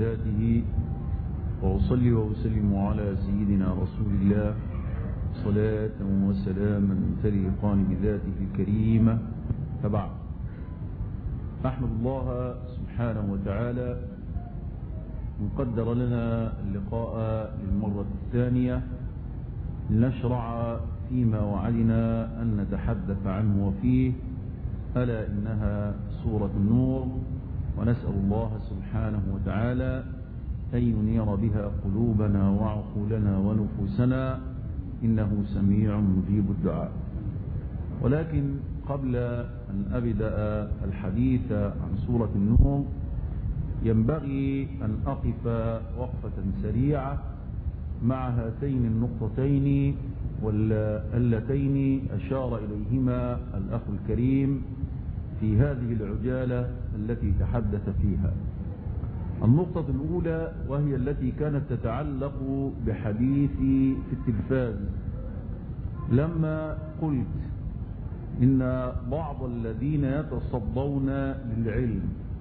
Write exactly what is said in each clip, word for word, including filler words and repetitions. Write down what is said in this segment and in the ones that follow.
ذاته، وأصلي وأسلم على سيدنا رسول الله صلاة وسلاما تليقان بذاته الكريمة. فبعد، أحمد الله سبحانه وتعالى من قدر لنا اللقاء للمرة الثانية لنشرع فيما وعدنا أن نتحدث عنه وفيه، ألا إنها سورة النور، ونسأل الله سبحانه وتعالى أن ينير بها قلوبنا وعقولنا ونفوسنا، إنه سميع مجيب الدعاء. ولكن قبل أن أبدأ الحديث عن سورة النور ينبغي أن أقف وقفة سريعة مع هاتين النقطتين واللتين أشار إليهما الأخ الكريم في هذه العجالة التي تحدث فيها. النقطة الأولى وهي التي كانت تتعلق بحديثي في التلفاز، لما قلت إن بعض الذين يتصدون للعلم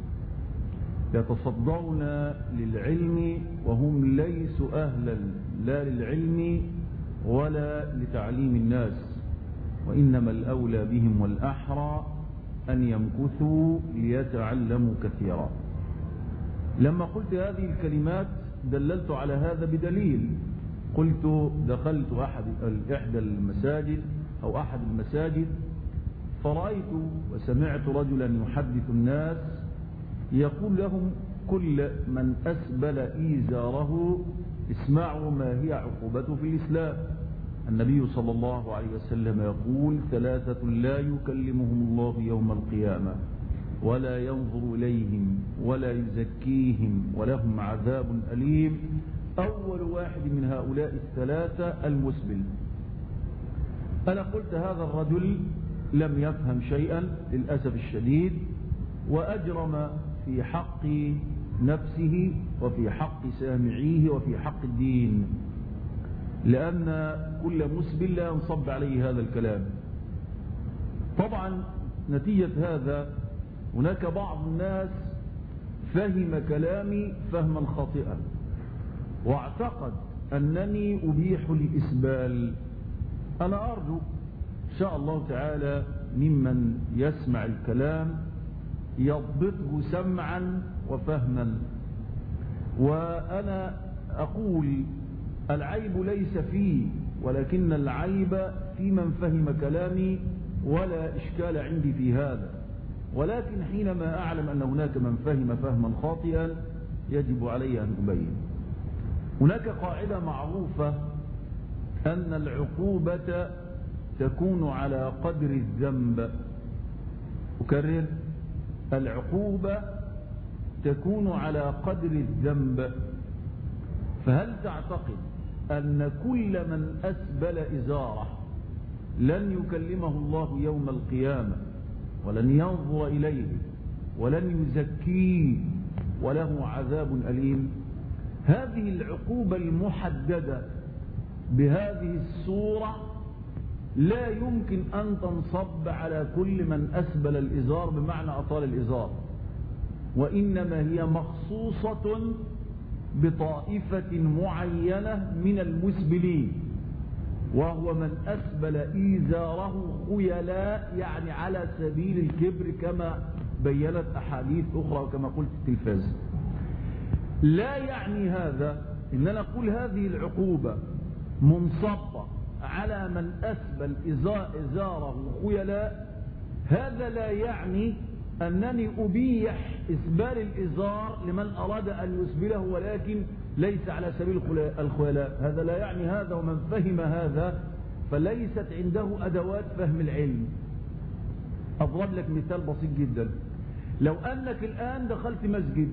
يتصدون للعلم وهم ليسوا أهلا لا للعلم ولا لتعليم الناس، وإنما الأولى بهم والأحرى أن يمكثوا ليتعلموا كثيرا. لما قلت هذه الكلمات دللت على هذا بدليل. قلت دخلت أحد إحدى المساجد أو أحد المساجد فرأيت وسمعت رجلا يحدث الناس يقول لهم: كل من أسبل إيزاره اسمعوا ما هي عقوبته في الإسلام. النبي صلى الله عليه وسلم يقول: ثلاثة لا يكلمهم الله يوم القيامة ولا ينظر إليهم ولا يزكيهم ولهم عذاب أليم. أول واحد من هؤلاء الثلاثة المسبل. أنا قلت هذا الرجل لم يفهم شيئا للأسف الشديد، وأجرم في حق نفسه وفي حق سامعيه وفي حق الدين، لأن كل مسبل لا ينصب عليه هذا الكلام. طبعا نتيجة هذا هناك بعض الناس فهم كلامي فهما خاطئا واعتقد أنني أبيح الإسبال. أنا أرجو إن شاء الله تعالى ممن يسمع الكلام يضبطه سمعا وفهما. وأنا أقول العيب ليس فيه، ولكن العيب في من فهم كلامي، ولا إشكال عندي في هذا. ولكن حينما أعلم أن هناك من فهم فهما خاطئا يجب علي أن أبين. هناك قاعدة معروفة أن العقوبة تكون على قدر الذنب. أكرر: العقوبة تكون على قدر الذنب. فهل تعتقد أن كل من أسبل إزاره لن يكلمه الله يوم القيامة ولن ينظر إليه ولن يزكيه وله عذاب أليم؟ هذه العقوبة المحددة بهذه الصورة لا يمكن أن تنصب على كل من أسبل الإزار بمعنى أطال الإزار، وإنما هي مخصوصة بطائفة معينة من المسبلين، وهو من أسبل إيزاره خيلاء، يعني على سبيل الكبر كما بيّنت أحاديث أخرى وكما قلت في التلفاز. لا يعني هذا إن أنا أقول هذه العقوبة منصبة على من أسبل إزاره خيلاء. هذا لا يعني أنني أبيح إسبال الإزار لمن أراد أن يسبله ولكن ليس على سبيل الخيلاء. هذا لا يعني هذا. ومن فهم هذا فليست عنده أدوات فهم العلم. أضرب لك مثال بسيط جدا. لو أنك الآن دخلت مسجد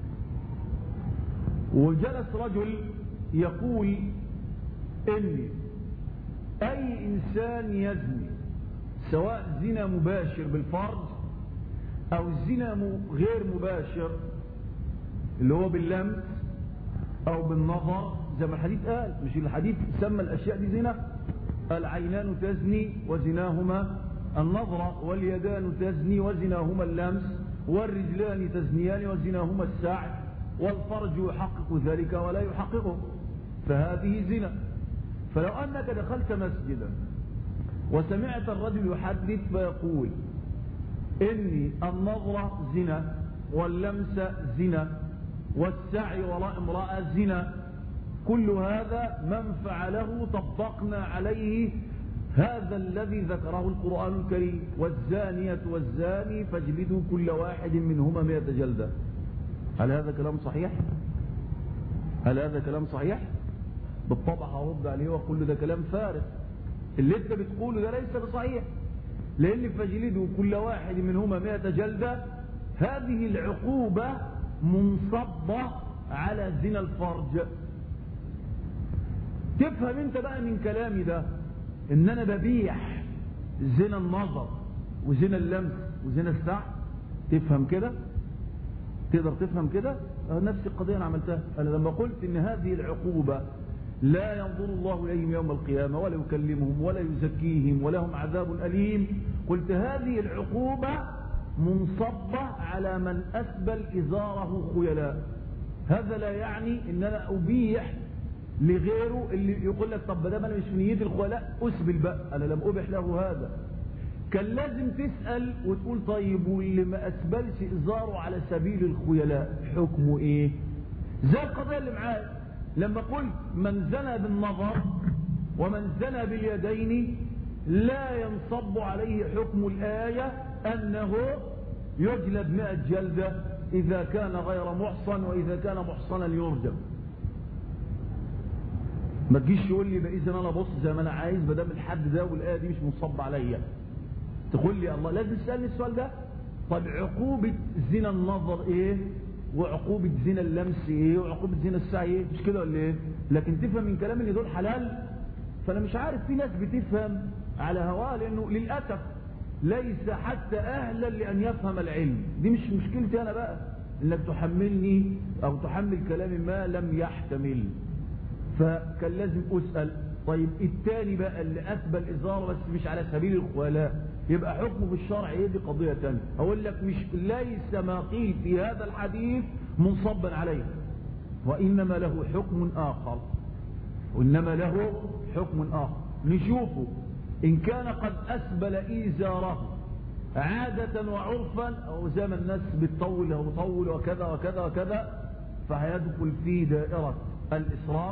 وجلس رجل يقول إن أي إنسان يزني، سواء زنا مباشر بالفرج أو زنا غير مباشر اللي هو باللمس أو بالنظر، زي ما الحديث قال، مش الحديث سمى الأشياء دي زنا؟ العينان تزني وزناهما النظر، واليدان تزني وزناهما اللمس، والرجلان تزنيان وزناهما السعي. والفرج يحقق ذلك ولا يحققه، فهذه زنا. فلو أنك دخلت مسجدا وسمعت الرجل يحدث فيقول إني النظرة زنا واللمس زنا والسعي وراء امرأة زنا، كل هذا من فعله طبقنا عليه هذا الذي ذكره القرآن الكريم: والزانية والزاني فاجلدوا كل واحد منهما مئة جلدة. هل هذا كلام صحيح؟ هل هذا كلام صحيح؟ بالطبع هرد عليه واقول له ده كلام فارغ، اللي انت بتقوله ده ليس بصحيح، لان فاجلدوا كل واحد منهما مئة جلدة هذه العقوبة منصبة على زنا الفرج. تفهم انت بقى من كلامي ده ان انا ببيح زنا النظر وزنا اللمس وزنا السعي؟ تفهم كده؟ تقدر تفهم كده؟ نفس القضية انا عملتها. انا لما قلت ان هذه العقوبة لا ينظر الله اليهم يوم القيامة ولا يكلمهم ولا يزكيهم ولهم عذاب أليم، قلت هذه العقوبة منصبة على من أسبل إزاره خيلاء. هذا لا يعني ان انا ابيح لغيره اللي يقول لك طب ده انا مش في نيتي الخيلاء اسبل بقى، انا لم ابح له هذا. كان لازم تسأل وتقول طيب واللي ما اسبلش ازاره على سبيل الخيلاء حكمه ايه؟ زي القضية اللي معايا لما قلت من زنى بالنظر ومن زنى باليدين لا ينصب عليه حكم الآية أنه يجلد مئة جلدة إذا كان غير محصن، وإذا كان محصنا يرجم. ما تجيش يقول لي بقى إذن أنا بص زي ما أنا عايز بدام الحد ده والآية دي مش منصب عليا. تقول لي الله لازم تسألني السؤال ده. طب عقوبة زنا النظر إيه؟ وعقوبة زنا اللمس ايه؟ وعقوبة زنا السعي ايه؟ مش كده ولا ايه؟ لكن تفهم من كلام ان دول حلال. فانا مش عارف، في ناس بتفهم على هواه، لانه للاسف ليس حتى اهلا لان يفهم العلم. دي مش مشكلتي انا بقى انك تحملني او تحمل كلام ما لم يحتمل. فكان لازم اسال طيب التاني بقى اللي اسبل ازاره بس مش على سبيل الخيلاء يبقى حكمه في الشرع ايه؟ دي قضيه ثانيه. اقول لك مش ليس ما قيل في هذا الحديث منصبا عليه، وانما له حكم اخر، وانما له حكم اخر. نشوفه ان كان قد اسبل ازاره عاده وعرفا، او زي ما الناس بتطول او طول وكذا وكذا وكذا، فهيدخل في دائره الاسراف،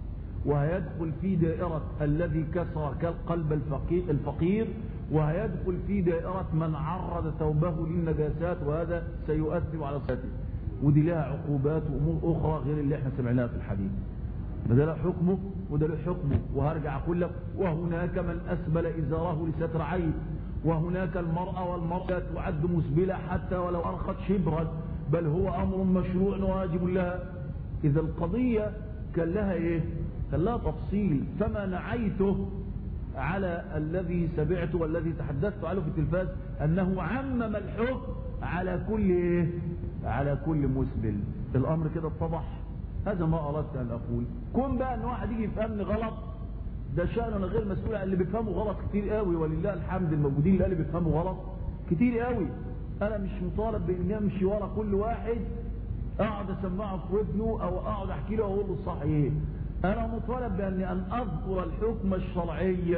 وهيدخل في دائرة الذي كسر قلب الفقير، وهيدخل في دائرة من عرض ثوبه للنجاسات، وهذا سيؤثر على صلاته. ودي لها عقوبات وأمور أخرى غير اللي احنا سمعناها في الحديث. ده له حكمه وده له حكمه. وهرجع أقول لك وهناك من أسبل إزاره لستر عيب، وهناك المرأة والمرأة تعد مسبلة حتى ولو أرخت شبرا، بل هو أمر مشروع واجب لها. إذا القضية كان لها إيه؟ كان لها تفصيل. فما نعيته على الذي سمعته والذي تحدثت عنه في التلفاز أنه عمم الحكم على كل إيه؟ على كل مسبل. الأمر كده اتضح. هذا ما أردت أن أقول. كون بقى أن واحد يجي يفهمني غلط ده شأن أنا غير مسؤول عن اللي بيفهموا غلط كتير قوي، ولله الحمد الموجودين اللي بيفهموا غلط كتير قوي. أنا مش مطالب بإني أمشي ورا كل واحد أقعد أسمعه في ودنه أو أقعد أحكي له وأقول له الصح إيه. أنا مطالب بأني أن أذكر الحكم الشرعي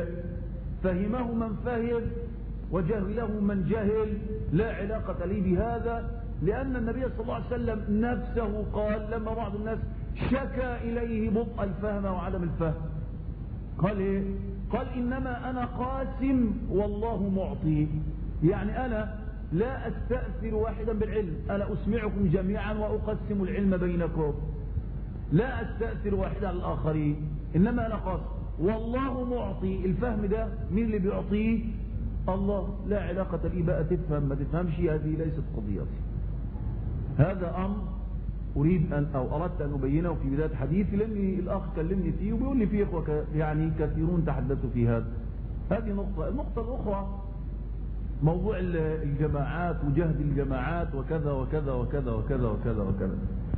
فهمه من فهم وجهله من جهل، لا علاقة لي بهذا. لأن النبي صلى الله عليه وسلم نفسه قال لما بعض الناس شكى إليه بطء الفهم وعدم الفهم قال إيه؟ قال إنما أنا قاسم والله معطي. يعني أنا لا أستأثر واحدا بالعلم، أنا أسمعكم جميعا وأقسم العلم بينكم، لا أستأثر واحدا على الآخرين، إنما أنا قاسم والله معطي. الفهم ده مين اللي بيعطيه؟ الله. لا علاقة لي بقى تفهم ما تفهمش، هذه ليست قضيتي. هذا أمر أريد أن أو أردت أن أبينه في بداية حديثي، لأن الأخ كلمني فيه وبيقول لي فيه إخوة يعني كثيرون تحدثوا في هذا. هذه نقطة. النقطة الأخرى موضوع الجماعات وجهد الجماعات وكذا وكذا وكذا وكذا وكذا وكذا.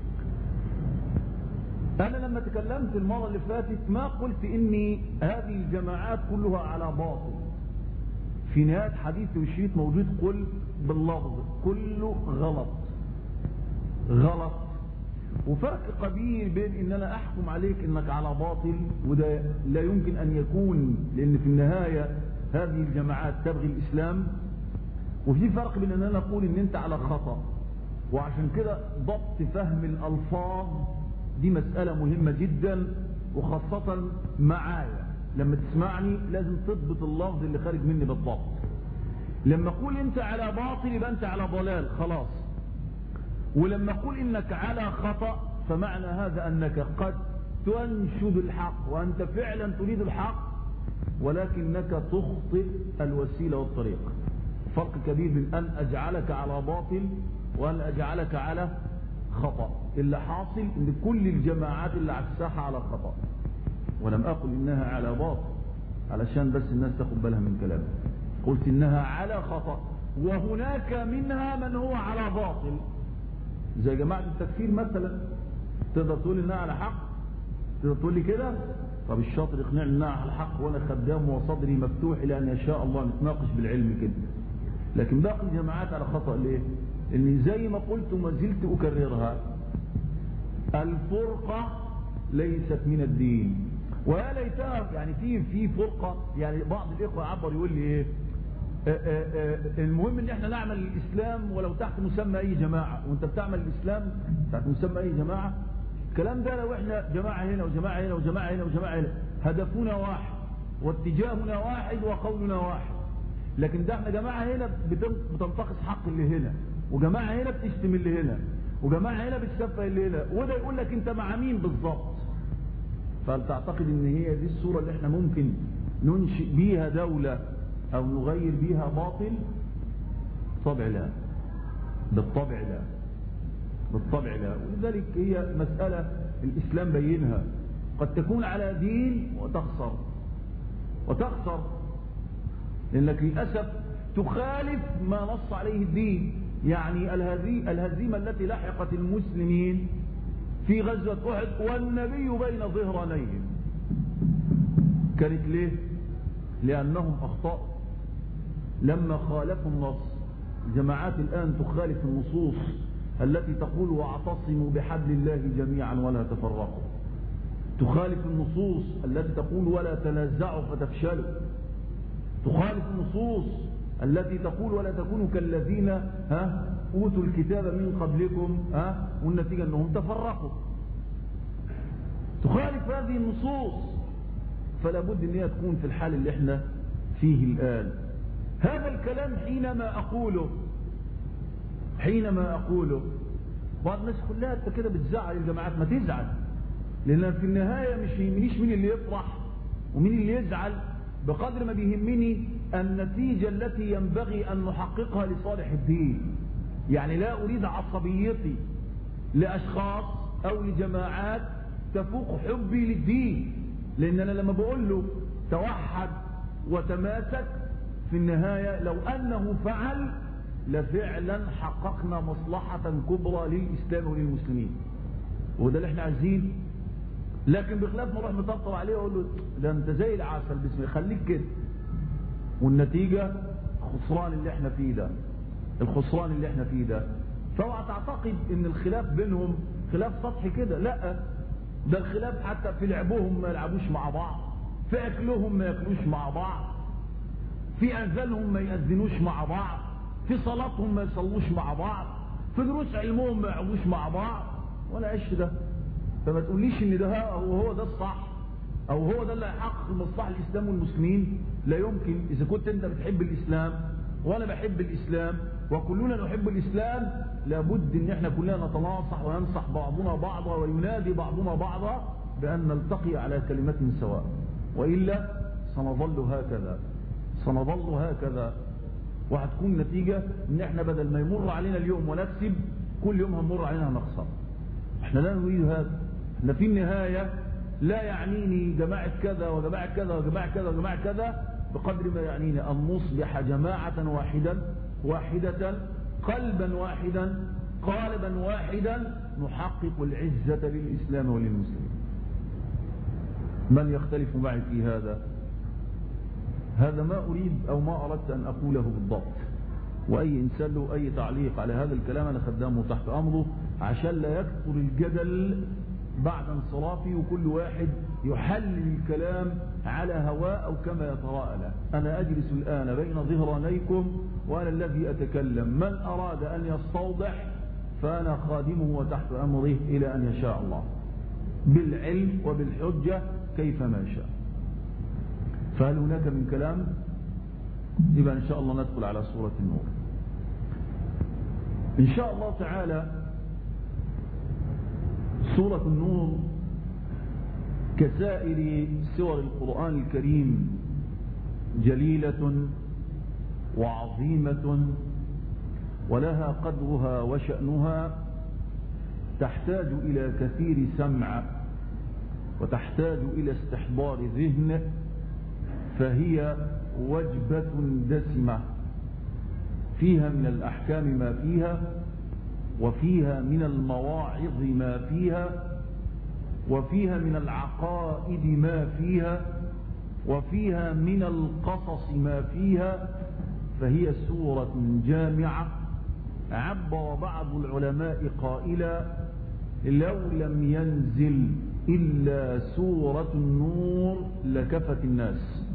أنا لما تكلمت المرة اللي فاتت ما قلت إني هذه الجماعات كلها على باطل. في نهاية حديثي والشريط موجود قل باللفظ كله غلط غلط. وفرق كبير بين ان انا احكم عليك انك على باطل، وده لا يمكن ان يكون، لان في النهاية هذه الجماعات تبغي الاسلام، وفي فرق بين ان انا اقول ان انت على خطأ. وعشان كده ضبط فهم الالفاظ دي مسألة مهمة جدا، وخاصة معايا لما تسمعني لازم تضبط اللفظ اللي خارج مني بالضبط. لما اقول انت على باطل يبقى انت على ضلال خلاص، ولما اقول انك على خطأ فمعنى هذا انك قد تنشد الحق وانت فعلا تريد الحق، ولكنك تخطئ الوسيلة والطريق. فرق كبير بين ان اجعلك على باطل وان اجعلك على خطأ. اللي حاصل ان كل الجماعات اللي على الساحة على خطأ، ولم اقل انها على باطل علشان بس الناس تاخد بالها من كلامي، قلت انها على خطأ، وهناك منها من هو على باطل، زي جماعة التكفير مثلا. تقدر تقول انها على حق؟ تقدر تقول لي كده؟ طب الشاطر يقنعني انها على حق وانا خدام وصدري مفتوح الى ان يشاء الله نتناقش بالعلم كده. لكن باقي الجماعات على خطأ ليه؟ ان زي ما قلت وما زلت اكررها، الفرقة ليست من الدين. ويا ليتها يعني في في فرقة، يعني بعض الاخوة عبر يقول لي ايه آآ آآ المهم ان احنا نعمل الاسلام ولو تحت مسمى اي جماعة، وانت بتعمل الاسلام تحت مسمى اي جماعة. الكلام ده لو احنا جماعة هنا وجماعة هنا وجماعة هنا وجماعة هنا، هدفنا واحد واتجاهنا واحد وقولنا واحد. لكن ده احنا جماعة هنا بتنتقص حق اللي هنا، وجماعة هنا بتشتم اللي هنا، وجماعة هنا بتسفه اللي هنا، وده يقول لك انت مع مين بالظبط. فهل تعتقد ان هي دي الصورة اللي احنا ممكن ننشئ بيها دولة او نغير بيها باطل؟ بالطبع لا، بالطبع لا، بالطبع لا. ولذلك هي مسألة الاسلام بينها، قد تكون على دين وتخسر وتخسر لانك للأسف تخالف ما نص عليه الدين. يعني الهزيمة التي لحقت المسلمين في غزوة أحد والنبي بين ظهرانيهم كانت ليه؟ لأنهم أخطأوا لما خالفوا النص. الجماعات الآن تخالف النصوص التي تقول واعتصموا بحبل الله جميعا ولا تفرقوا، تخالف النصوص التي تقول ولا تنازعوا فتفشلوا، تخالف النصوص التي تقول ولا تكونوا كالذين ها اوتوا الكتاب من قبلكم ها والنتيجة انهم تفرقوا. تخالف هذه النصوص، فلا بد ان هي تكون في الحال اللي احنا فيه الآن. هذا الكلام حينما اقوله حينما اقوله بعض الناس يقول لا انت كده بتزعل الجماعات. ما تزعل، لان في النهاية مش يهمنيش مين اللي يفرح ومين اللي يزعل، بقدر ما بيهمني النتيجة التي ينبغي أن نحققها لصالح الدين. يعني لا أريد عصبيتي لأشخاص أو لجماعات تفوق حبي للدين، لأن أنا لما بقول له توحد وتماسك في النهاية لو أنه فعل لفعلا حققنا مصلحة كبرى للإسلام وللمسلمين، وده اللي احنا عايزين. لكن بخلاف ما اروح مطبطب عليه واقول له ده انت زي العسل بسم الله خليك كده، والنتيجة خسران اللي احنا فيه ده، الخسران اللي احنا فيه ده. فاوعى تعتقد ان الخلاف بينهم خلاف سطحي كده، لا، ده الخلاف حتى في لعبهم ما يلعبوش مع بعض، في اكلهم ما ياكلوش مع بعض، في اذانهم ما يأذنوش مع بعض، في صلاتهم ما يصلوش مع بعض، في دروس علمهم ما يقعدوش مع بعض، ولا عش ده. فما تقوليش ان ده هو هو ده الصح او هو ده اللي هيحقق مصلحة الاسلام والمسلمين. لا يمكن. اذا كنت انت بتحب الاسلام وانا بحب الاسلام وكلنا نحب الاسلام، لابد ان احنا كلنا نتناصح وينصح بعضنا بعضا وينادي بعضنا بعضا بان نلتقي على كلمة سواء، والا سنظل هكذا سنظل هكذا وهتكون النتيجة ان احنا بدل ما يمر علينا اليوم ونكسب، كل يوم هنمر علينا هنخسر. احنا لا نريد هذا. احنا في النهاية لا يعنيني جماعة كذا وجماعة كذا وجماعة كذا وجماعة كذا بقدر ما يعنيني أن نصبح جماعة واحدا واحدة قلبا واحدا قالبا واحدا نحقق العزة للإسلام وللمسلمين. من يختلف معي في هذا؟ هذا ما أريد أو ما أردت أن أقوله بالضبط. وأي إنسان له أي تعليق على هذا الكلام أنا خدامه تحت أمره عشان لا يكثر الجدل بعد انصرافي وكل واحد يحلل الكلام على هواء أو كما يتراءى له. أنا أجلس الآن بين ظهرانيكم وأنا الذي أتكلم، من أراد أن يستوضح فأنا خادمه وتحت أمره إلى أن يشاء الله بالعلم وبالحجة كيفما شاء. فهل هناك من كلام؟ يبقى إن شاء الله ندخل على سورة النور إن شاء الله تعالى. سورة النور كسائر سور القرآن الكريم جليلة وعظيمة ولها قدرها وشأنها، تحتاج إلى كثير سمع وتحتاج إلى استحضار ذهن، فهي وجبة دسمة فيها من الأحكام ما فيها، وفيها من المواعظ ما فيها، وفيها من العقائد ما فيها، وفيها من القصص ما فيها. فهي سورة جامعة. عبر بعض العلماء قائلا لو لم ينزل إلا سورة النور لكفت الناس،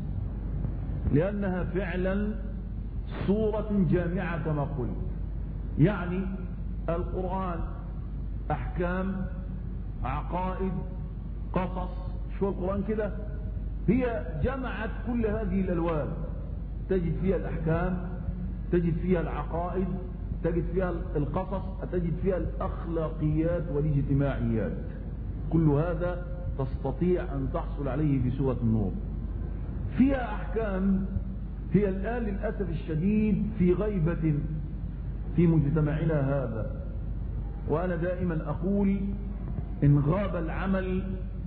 لأنها فعلا سورة جامعة كما قلت. يعني القرآن أحكام، عقائد، قصص، شو القرآن كده؟ هي جمعت كل هذه الألوان، تجد فيها الأحكام، تجد فيها العقائد، تجد فيها القصص، تجد فيها الأخلاقيات والاجتماعيات. كل هذا تستطيع أن تحصل عليه في سورة النور. فيها أحكام هي الآن للأسف الشديد في غيبة في مجتمعنا هذا، وأنا دائما أقول إن غاب العمل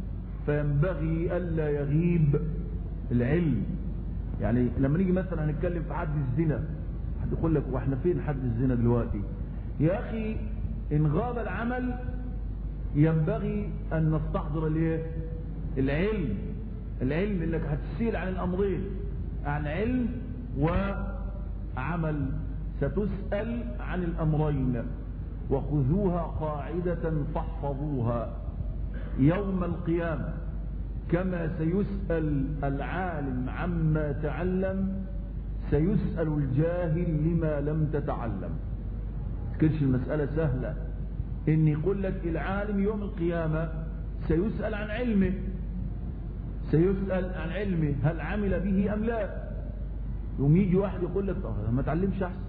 فينبغي ألا يغيب العلم. يعني لما نيجي مثلا هنتكلم في حد الزنا، حد يقول لك واحنا فين حد الزنا دلوقتي؟ يا أخي إن غاب العمل ينبغي أن نستحضر الايه؟ العلم. العلم انك هتسيل عن الأمرين، عن علم وعمل. ستسأل عن الأمرين، وخذوها قاعدة فاحفظوها يوم القيامة. كما سيسأل العالم عما تعلم سيسأل الجاهل لما لم تتعلم. كلش المسألة سهلة إن يقول لك العالم يوم القيامة سيسأل عن علمه، سيسأل عن علمه هل عمل به أم لا. يوم يجي واحد يقول لك طب ما تعلمش أحسن،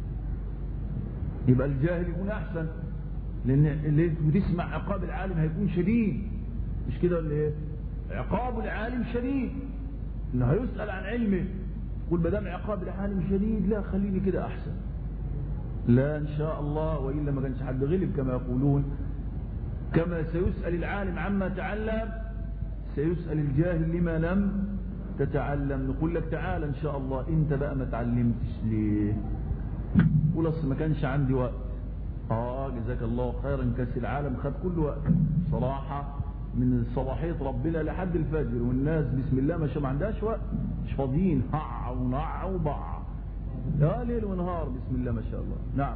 يبقى الجاهل يكون أحسن، لأن اللي بتسمع عقاب العالم هيكون شديد، مش كده ولا إيه؟ عقاب العالم شديد، إنه هيسأل عن علمه. يقول ما دام عقاب العالم شديد لا خليني كده أحسن. لا إن شاء الله، وإلا ما كانش حد غلب كما يقولون. كما سيسأل العالم عما تعلم سيسأل الجاهل لما لم تتعلم. نقول لك تعال إن شاء الله أنت بقى ما تعلمتش ليه؟ قول أصل ما كانش عندي وقت. آه جزاك الله خيرا، كاس العالم خد كل وقت صراحة من صباحية ربنا لحد الفجر، والناس بسم الله ما شاء ما عندهاش وقت، مش فاضيين، هع ونع وبع يا ليل ونهار بسم الله ما شاء الله. نعم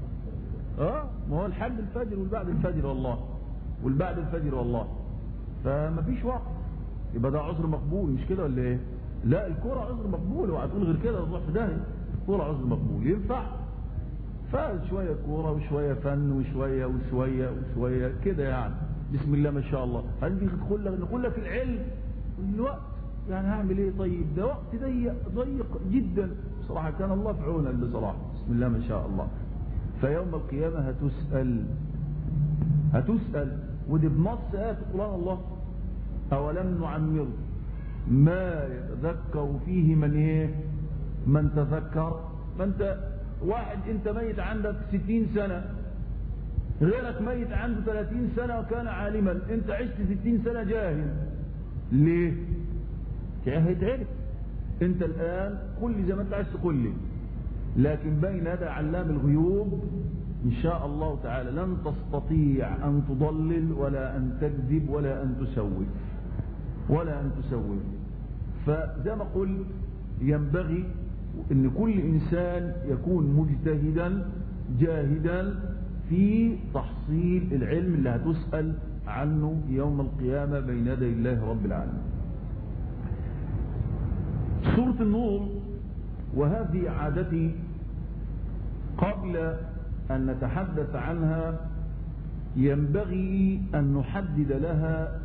اه ما هو لحد الفجر والبعد الفجر والله، والبعد الفجر والله، فما فيش وقت. يبقى ده عذر مقبول، مش كده ولا ايه؟ لا الكرة عذر مقبول، وهتقول غير كده تروح في داهية. الكرة عذر مقبول ينفع، فشوية كورة وشوية فن وشوية وشوية وشوية كده يعني بسم الله ما شاء الله. هنجي ندخل لك نقول لك العلم الوقت، يعني هعمل ايه طيب؟ ده وقت ضيق ضيق جدا بصراحة، كان الله في عونك بصراحة بسم الله ما شاء الله. فيوم القيامة هتسأل هتسأل ودي بنص آيات القرآن الله أولم نعمر ما يتذكر فيه من ايه؟ من تذكر. ما انت واحد انت ميت عندك ستين سنة، غيرك ميت عنده ثلاثين سنة وكان عالما، انت عشت ستين سنة جاهل. ليه؟ هيتعرف. انت الآن قل لي زي ما انت عايز تقول لي، لكن بين هذا علام الغيوب إن شاء الله تعالى لن تستطيع أن تضلل ولا أن تكذب ولا أن تسوف ولا أن تسوف. فزي ما قلت ينبغي أن كل إنسان يكون مجتهدا جاهدا في تحصيل العلم اللي هتسأل عنه يوم القيامة بين يدي الله رب العالمين. سورة النور، وهذه عادتي قبل أن نتحدث عنها ينبغي أن نحدد لها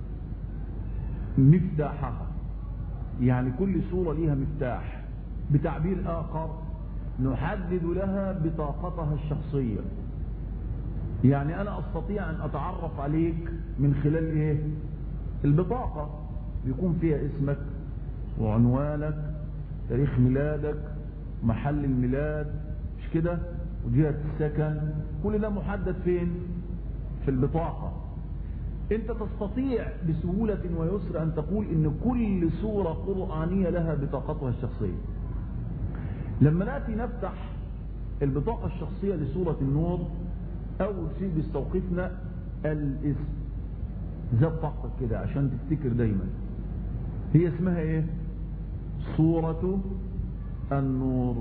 مفتاحها، يعني كل سورة لها مفتاح، بتعبير آخر نحدد لها بطاقتها الشخصية. يعني أنا أستطيع أن أتعرف عليك من خلال إيه؟ البطاقة، يكون فيها اسمك وعنوانك، تاريخ ميلادك، محل الميلاد، مش كده؟ وجهة السكن، كل ده محدد فين؟ في البطاقة. انت تستطيع بسهولة ويسر ان تقول ان كل سورة قرآنية لها بطاقتها الشخصية. لما نأتي نفتح البطاقة الشخصية لسورة النور، اول شيء بيستوقفنا الاسم، زي بطاقتك كده عشان تفتكر دايما. هي اسمها ايه؟ سورة النور.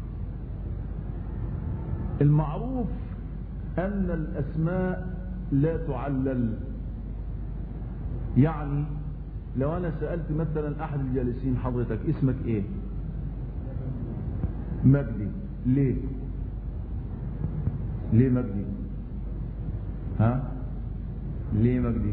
المعروف ان الاسماء لا تعلل. يعني لو انا سألت مثلا احد الجالسين حضرتك اسمك ايه؟ مجدي. ليه؟ ليه مجدي؟ ها؟ ليه مجدي؟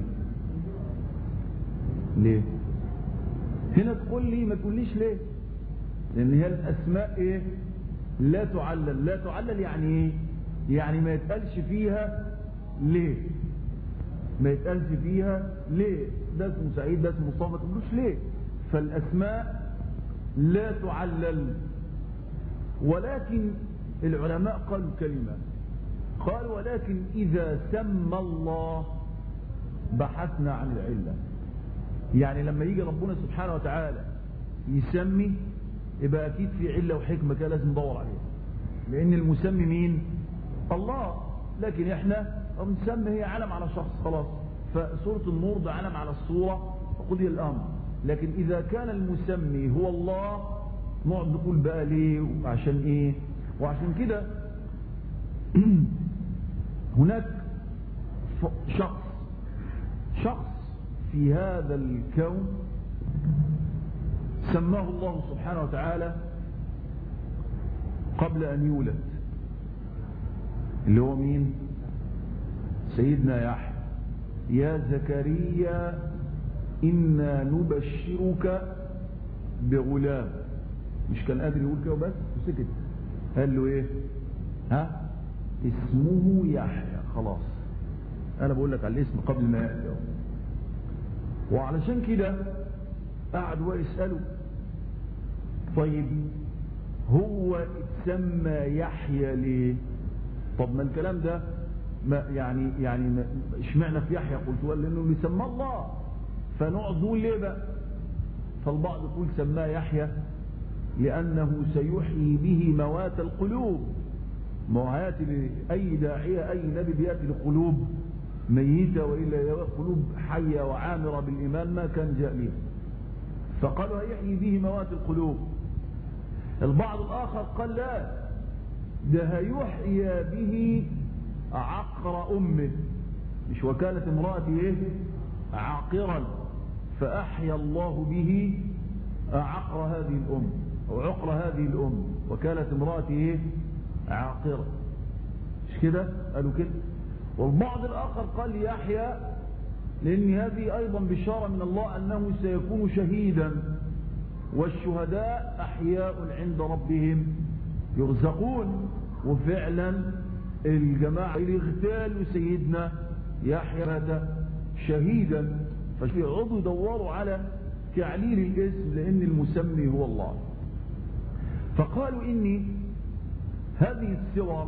ليه؟ هنا تقول لي، ما تقوليش ليه، لان هي الاسماء ايه؟ لا تعلل. لا تعلل يعني ايه؟ يعني ما يتقالش فيها ليه، ما يتقالش فيها ليه، ده اسمه سعيد، ده اسمه مصطفى، ما تقولوش ليه. فالاسماء لا تعلل. ولكن العلماء قالوا كلمة، قالوا ولكن إذا سمى الله بحثنا عن العلة. يعني لما يجي ربنا سبحانه وتعالى يسمي، يبقى أكيد في علة وحكمة كده لازم ندور عليها، لأن المسمي مين؟ الله. لكن احنا بنسمي هي علم على شخص خلاص، فسورة النور ده علم على الصورة وقضي الأمر. لكن إذا كان المسمي هو الله نقعد نقول بقى ليه وعشان ايه. وعشان كده هناك شخص شخص في هذا الكون سماه الله سبحانه وتعالى قبل أن يولد، اللي هو مين؟ سيدنا يحيى. يا زكريا إنا نبشرك بغلام. مش كان قادر يقول كده بس وسكت، قال له ايه؟ ها؟ اسمه يحيى. خلاص انا بقول لك على الاسم قبل ما يأتي. وعلشان كده قعدوا يسألوا، طيب هو اتسمى يحيى ليه؟ طب ما الكلام ده ما يعني يعني اشمعنى في يحيى؟ قلت له لانه اللي سماه الله، فنقعد نقول ليه بقى؟ فالبعض يقول سماه يحيى لأنه سيحيي به موات القلوب. ما هو هياتي أي داعية أي نبي بيأتي لقلوب ميتة، وإلا قلوب حية وعامرة بالإيمان ما كان جاء ليه. فقالوا هيحيي به موات القلوب. البعض الآخر قال لا، ده هيحيي به عقر أمه. مش وكانت امرأتي ايه؟ عاقرا، فأحيا الله به عقر هذه الأم أو عقر هذه الأم، وكانت امرأتي ايه؟ عاقرة. مش كده؟ قالوا كده. والبعض الآخر قال يحيى لأن هذه أيضا بشارة من الله أنه سيكون شهيدا، والشهداء أحياء عند ربهم يرزقون. وفعلا الجماعة اللي اغتالوا سيدنا يحيى هذا شهيدا، فيقعدوا يدوروا على تعليل الاسم لأن المسمي هو الله. فقالوا إني هذه السور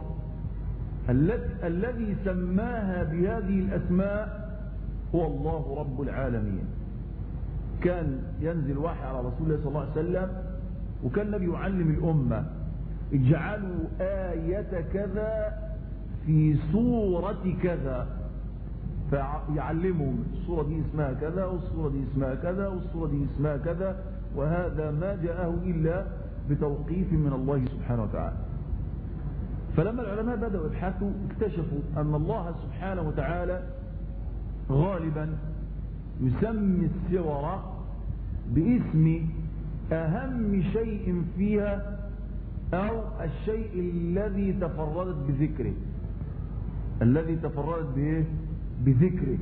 الذي سماها بهذه الأسماء هو الله رب العالمين. كان ينزل وحي على رسول الله صلى الله عليه وسلم، وكان النبي يعلم الأمة اجعلوا آية كذا في سورة كذا، فيعلمهم السورة دي اسمها كذا والسورة دي اسمها كذا والسورة دي اسمها كذا، وهذا ما جاءه إلا بتوقيف من الله سبحانه وتعالى. فلما العلماء بدأوا يبحثوا اكتشفوا أن الله سبحانه وتعالى غالبا يسمي السور باسم أهم شيء فيها أو الشيء الذي تفردت بذكره الذي تفردت بإيه؟ بذكره.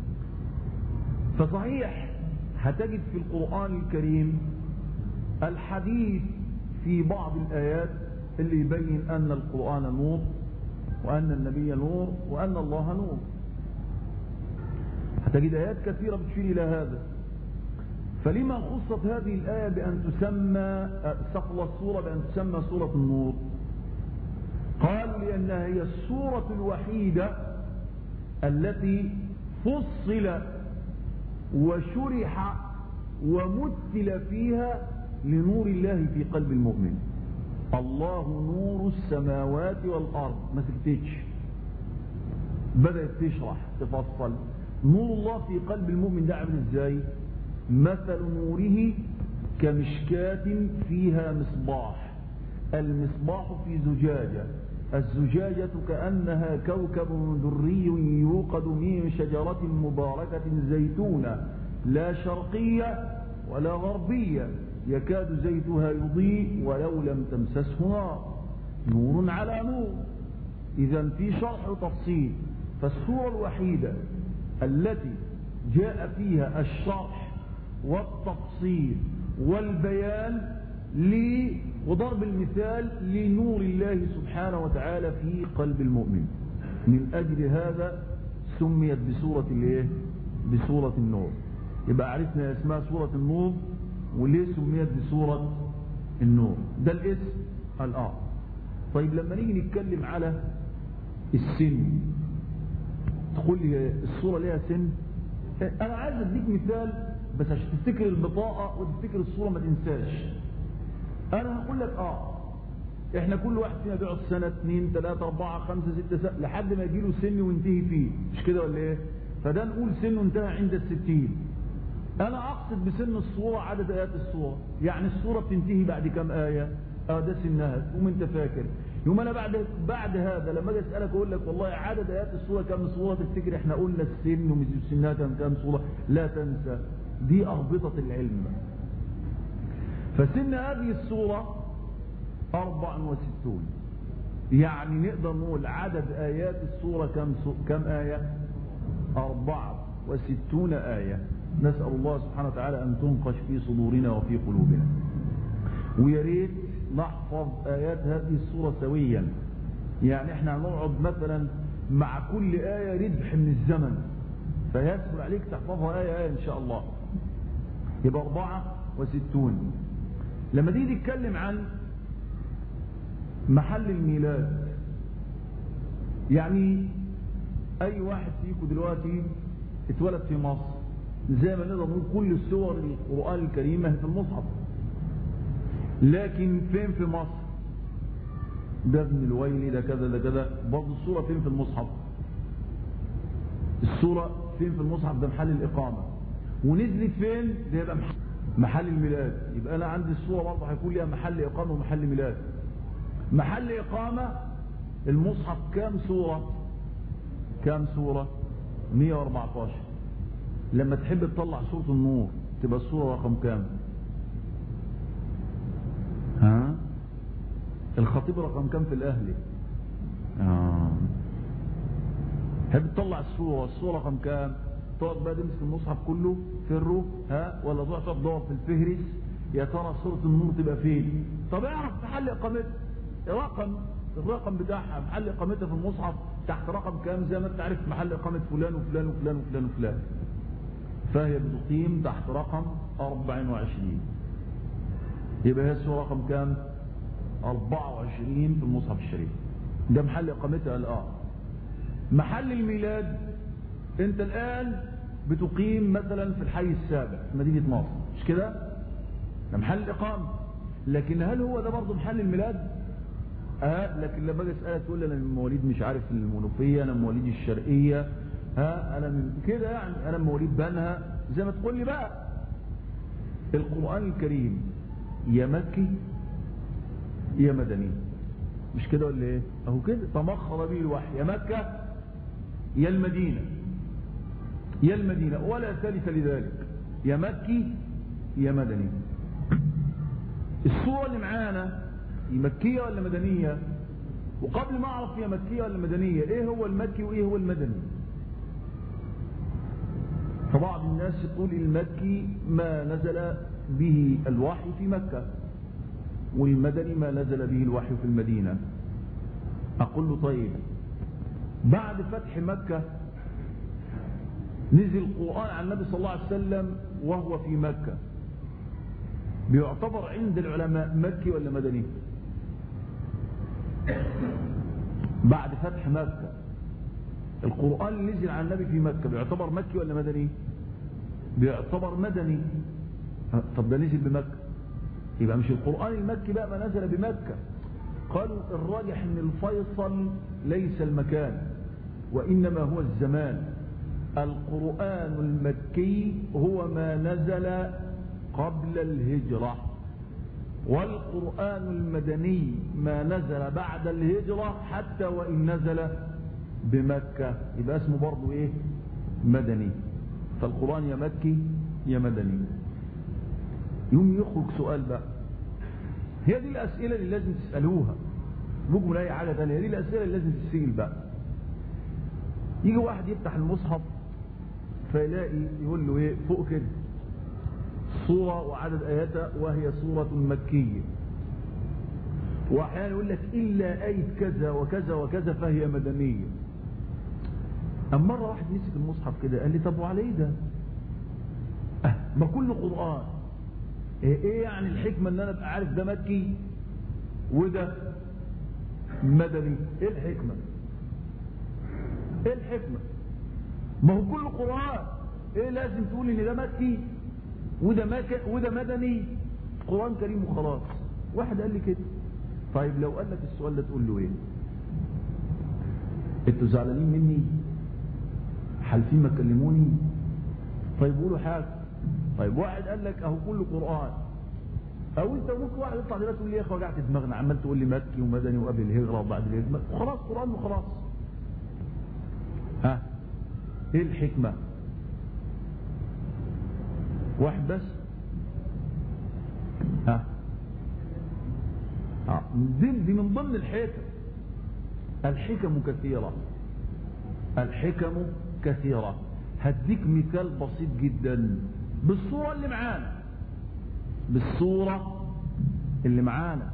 فصحيح هتجد في القرآن الكريم الحديث في بعض الآيات اللي يبين أن القرآن نور وأن النبي نور وأن الله نور. هتجد آيات كثيرة بتشير إلى هذا. فلما خصت هذه الآية بأن تسمى سقل السورة بأن تسمى سورة النور؟ قالوا لأنها هي السورة الوحيدة التي فصل وشرح ومثل فيها لنور الله في قلب المؤمن. الله نور السماوات والأرض، ما سكتتش، بدأت تشرح تفصل. نور الله في قلب المؤمن ده عامل ازاي؟ مثل نوره كمشكاة فيها مصباح، المصباح في زجاجة، الزجاجة كأنها كوكب دري يوقد من شجرة مباركة زيتونة لا شرقية ولا غربية يكاد زيتها يضيء ولو لم تمسسه نار، نور على نور. إذن في شرح وتفصيل. فالسورة الوحيدة التي جاء فيها الشرح والتفصيل والبيان لي وضرب المثال لنور الله سبحانه وتعالى في قلب المؤمن، من أجل هذا سميت بسورة الايه؟ بسورة النور. يبقى عرفنا اسمها سورة النور وليه سميت بسورة النور، ده الاسم الآن. طيب لما نيجي نتكلم على السن، تقول لي السورة ليها سن؟ أنا عايز أديك مثال بس عشان تفتكر البطاقة وتفتكر الصورة ما تنساش. أنا هقول لك آه إحنا كل واحد فينا بيقعد سنة اثنين ثلاثة أربعة خمسة ستة سنة لحد ما يجيله سن وينتهي فيه، مش كده ولا إيه؟ فده نقول سنه انتهى عند الستين. أنا أقصد بسن الصورة عدد آيات الصورة، يعني الصورة بتنتهي بعد كم آية؟ آه ده سنها، تقوم أنت فاكر. يوم أنا بعد بعد هذا لما أجي أسألك أقول لك والله عدد آيات الصورة كم صورة، تفتكر إحنا قلنا السن وسنها كم كم صورة؟ لا تنسى، دي أربطة العلم. فسن هذه الصورة أربع وستون، يعني نقدر نقول عدد آيات الصورة كم كم آية؟ أربعة وستون آية. نسأل الله سبحانه وتعالى أن تنقش في صدورنا وفي قلوبنا. ويا ريت نحفظ آيات هذه الصورة سويا، يعني احنا هنقعد مثلا مع كل آية ردح من الزمن، فيسهل عليك تحفظها آية آية إن شاء الله. يبقى أربعة وستون. لما تيجي تتكلم عن محل الميلاد، يعني أي واحد فيكم دلوقتي اتولد في مصر، زي ما نقدر نقول كل السور القرآن الكريمة في المصحف، لكن فين في مصر؟ ده ابن الويلي، ده كذا ده كذا، برضه السورة فين في المصحف؟ السورة فين في المصحف؟ ده محل الإقامة. ونزلت فين؟ ده يبقى محل الميلاد. يبقى أنا عندي السورة برضه هيكون لها محل إقامة ومحل ميلاد. محل إقامة المصحف كام سورة؟ كام سورة؟ مئة وأربعتاشر. لما تحب تطلع سورة النور تبقى السورة رقم كام؟ ها؟ الخطيب رقم كام في الأهلي؟ آه. تحب تطلع السورة السورة رقم كام؟ تقعد بقى تمسك المصحف كله فره، ها؟ ولا تقعد تدور في الفهرس يا ترى سورة النور تبقى فين؟ طب اعرف محل اقامتها، رقم الرقم بتاعها محل اقامتها في المصحف تحت رقم كام، زي ما انت عارف محل اقامة فلان وفلان وفلان وفلان وفلان. فهي بتقيم تحت رقم أربعة وعشرين. يبقى هي السورة رقم كام؟ أربعة وعشرين في المصحف الشريف. ده محل اقامتها الآن. محل الميلاد انت الآن بتقيم مثلا في الحي السابع في مدينة ناصر، مش كده؟ ده محل الإقامة. لكن هل هو ده برضه محل الميلاد؟ اه لكن لما اجي اسالك تقول لي انا من مواليد مش عارف المنوفيه، انا من مواليد الشرقيه، ها انا من كده، يعني انا من مواليد بنها، زي ما تقول لي بقى. القرآن الكريم يا مكي يا مدني، مش كده ولا ايه؟ اهو كده تمخض به الوحي، يا مكة يا المدينة، يا المدينة ولا ثالث لذلك، يا مكي يا مدني. الصورة اللي معانا هي مكية ولا مدنية؟ وقبل ما اعرف هي مكية ولا مدنية، ايه هو المكي وايه هو المدني؟ فبعض الناس يقول المكي ما نزل به الوحي في مكة، والمدني ما نزل به الوحي في المدينة. أقول له طيب، بعد فتح مكة نزل القرآن عن النبي صلى الله عليه وسلم وهو في مكة، بيعتبر عند العلماء مكي ولا مدني؟ بعد فتح مكة القرآن اللي نزل عن النبي في مكة بيعتبر مكي ولا مدني؟ بيعتبر مدني. طب ده نزل بمكة، يبقى مش القرآن المكي بقى ما نزل بمكة. قالوا الراجح ان الفيصل ليس المكان وإنما هو الزمان. القرآن المكي هو ما نزل قبل الهجرة، والقرآن المدني ما نزل بعد الهجرة حتى وإن نزل بمكة، يبقى اسمه برضو ايه؟ مدني. فالقرآن يا مكي يا مدني. يوم يخرج سؤال بقى، هي دي الأسئلة اللي لازم تسألوها، بقوا من أي حاجة تانية، هي دي الأسئلة اللي لازم تسأل بقى. يجي واحد يفتح المصحف فيلاقي يقول له ايه فوق كده صورة وعدد آياتها وهي صورة مكية، وأحيانا يقول لك إلا آية كذا وكذا وكذا فهي مدنية. أما مرة واحد مسك المصحف كده قال لي طب وعليه ده؟ أه ما كله قرآن، ايه يعني الحكمة ان انا ابقى عارف ده مكي وده مدني؟ ايه الحكمة؟ ايه الحكمة؟ ما هو كله قرآن، ايه لازم تقول ان ده مكي وده مكي وده مدني؟ قرآن كريم وخلاص. واحد قال لي كده. طيب لو قال لك السؤال ده تقول له ايه؟ انتوا زعلانين مني؟ حالفين ما تكلموني؟ طيب قولوا حاجة. طيب واحد قال لك اهو كله قرآن، او انت ممكن واحد يطلع دلوقتي تقول لي يا اخي وجعت دماغنا، عمال تقول لي مكي ومدني وقبل الهجرة وبعد الهجرة، خلاص قرآن وخلاص. ها ايه الحكمة؟ واحد بس؟ ها اه دي, دي من ضمن الحكم. الحكم كثيرة، الحكم كثيرة. هديك مثال بسيط جدا بالصورة اللي معانا، بالصورة اللي معانا.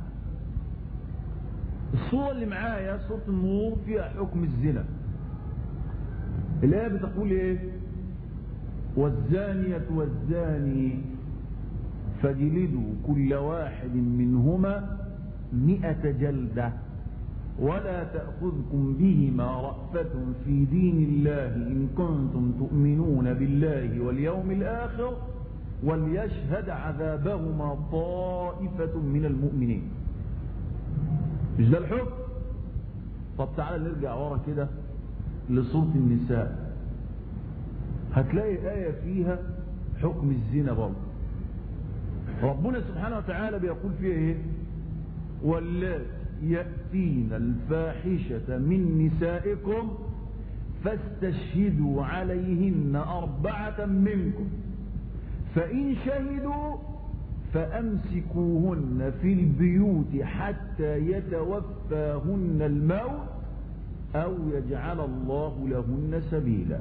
الصورة اللي معايا صورة النور فيها حكم الزنا. الآية بتقول ايه؟ والزانية والزاني فجلدوا كل واحد منهما مئة جلدة ولا تأخذكم بهما رأفة في دين الله إن كنتم تؤمنون بالله واليوم الآخر وليشهد عذابهما طائفة من المؤمنين. مش ده الحكم؟ طب تعالى نرجع ورا كده لسورة النساء، هتلاقي آية فيها حكم الزنا برضه. ربنا سبحانه وتعالى بيقول فيها ايه؟ واللاتي يأتين الفاحشة من نسائكم فاستشهدوا عليهن أربعة منكم فإن شهدوا فأمسكوهن في البيوت حتى يتوفاهن الموت أو يجعل الله لهن سبيلا.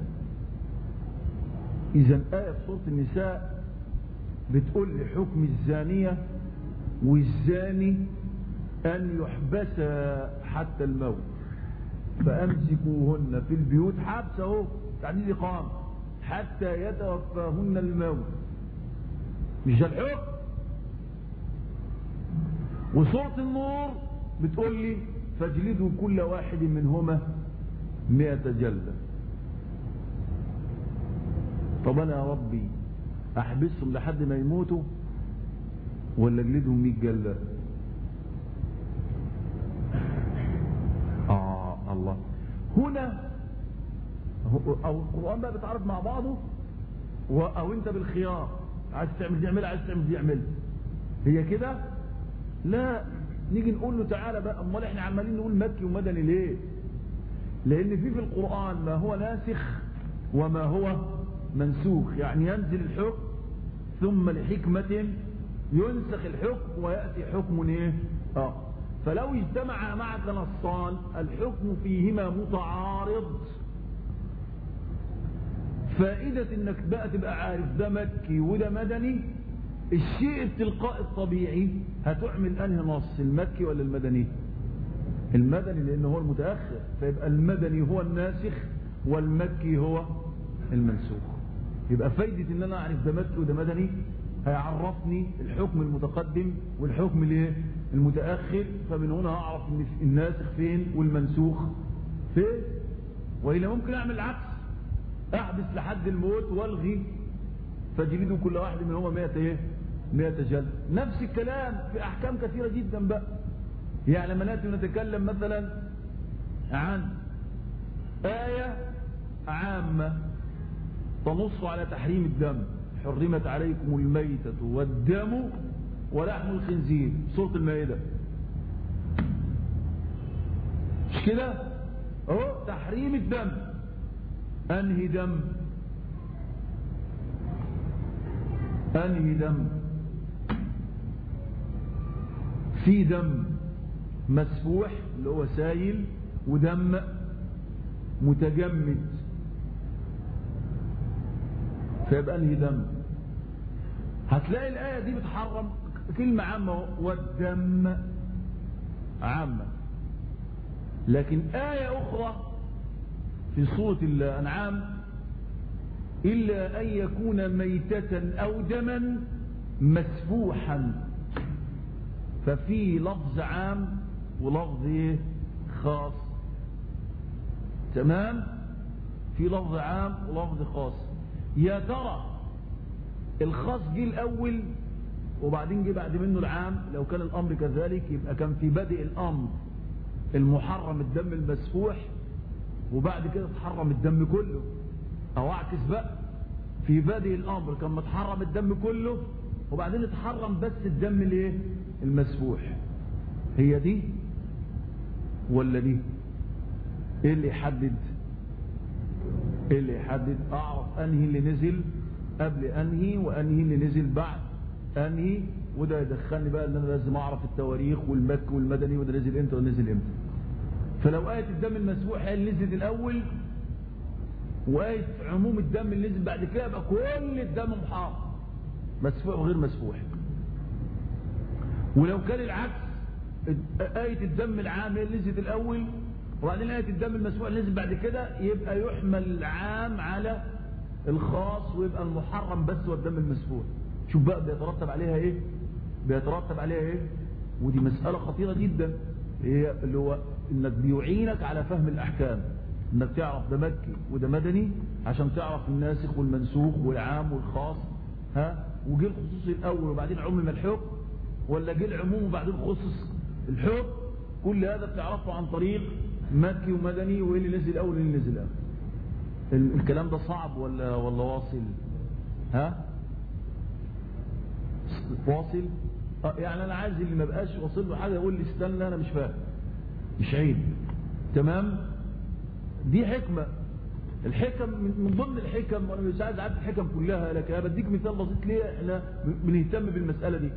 إذن آية في سورة النساء بتقول لحكم الزانية والزاني أن يحبس حتى الموت، فأمسكوهن في البيوت، حبس اهو تعديد إقامة، حتى يتوفاهن الموت. مش ده الحكم؟ وسورة النور بتقول لي فاجلدوا كل واحد منهما مئة جلدة. طب أنا يا ربي أحبسهم لحد ما يموتوا ولا اجلدهم مئة جلدة؟ آه الله. هنا أو القرآن بقى بيتعارض مع بعضه، أو أنت بالخيار، عايز تعمل دي اعملها، عايز تعمل دي اعملها. هي كده؟ لا، نيجي نقول له تعالى بقى، امال احنا عمالين نقول مكي ومدني ليه؟ لان في في القرآن ما هو ناسخ وما هو منسوخ، يعني ينزل الحكم ثم لحكمة ينسخ الحكم ويأتي حكم ايه؟ اه فلو اجتمع معك نصان الحكم فيهما متعارض، فائدة انك بقى تبقى عارف ده مكي وده مدني، الشيء التلقائي الطبيعي هتعمل انهي نص، المكي ولا المدني؟ المدني، لانه هو المتأخر، فيبقى المدني هو الناسخ والمكي هو المنسوخ. يبقى فايدة ان انا اعرف ده مكي وده مدني هيعرفني الحكم المتقدم والحكم الايه المتأخر، فمن هنا هعرف ان الناسخ فين والمنسوخ فين. وإلا ممكن اعمل العكس، احبس لحد الموت والغي فجلدوا كل واحد منهما مئة ايه مئة جلد. نفس الكلام في احكام كثيرة جدا بقى. يعني لما ناتي نتكلم مثلا عن آية عامة تنص على تحريم الدم، حرمت عليكم الميتة والدم ولحم الخنزير، سورة المائدة، مش كده؟ اهو تحريم الدم. انهي دم؟ انهي دم؟ في دم مسفوح اللي هو سايل، ودم متجمد، فيبقى انهي دم؟ هتلاقي الآية دي بتحرم كلمة عامة والدم عامة، لكن آية أخرى في سورة الأنعام إلا أن يكون ميتة أو دما مسفوحا، ففي لفظ عام ولفظ خاص. تمام؟ في لفظ عام ولفظ خاص. يا ترى الخاص جه الأول وبعدين جه بعد منه العام؟ لو كان الأمر كذلك يبقى كان في بدء الأمر المحرم الدم المسفوح، وبعد كده تحرم الدم كله. أو أعكس بقى، في بدء الأمر كان متحرم الدم كله وبعدين اتحرم بس الدم الايه المسفوح. هي دي ولا دي؟ ايه اللي يحدد؟ ايه اللي يحدد؟ اعرف انهي اللي نزل قبل انهي وانهي اللي نزل بعد انهي، وده يدخلني بقى ان انا لازم اعرف التواريخ والمكي والمدني وده نزل امتى ونزل امتى. فلو آية الدم المسفوح هي اللي نزلت الاول وآية عموم الدم اللي نزل بعد كده، يبقى كل الدم محرم مسفوح وغير مسفوح. ولو كان العكس، آية الدم العام هي اللي نزلت الاول وبعدين آية الدم المسفوح اللي نزل بعد كده، يبقى يحمل العام على الخاص ويبقى المحرم بس والدم المسفوح. شوف بقى بيترتب عليها ايه؟ بيترتب عليها ايه؟ ودي مسألة خطيرة جدا، هي اللي هو انك بيعينك على فهم الاحكام، انك تعرف ده مكي وده مدني عشان تعرف الناسخ والمنسوخ والعام والخاص. ها؟ وجه الخصوص الاول وبعدين عمم الحكم، ولا جه العموم وبعدين خصص الحكم. كل هذا بتعرفه عن طريق مكي ومدني، وايه اللي نزل الاول وايه اللي نزل الاخر. الكلام ده صعب ولا ولا واصل؟ ها؟ واصل؟ اه يعني انا عايز اللي ما بقاش واصل له حاجه يقول لي استنى انا مش فاهم، مش عيب. تمام؟ دي حكمه. الحكم من ضمن الحكم، وانا مش عايز اعد الحكم كلها، لكن انا بديك مثال بسيط ليه احنا بنهتم بالمساله دي.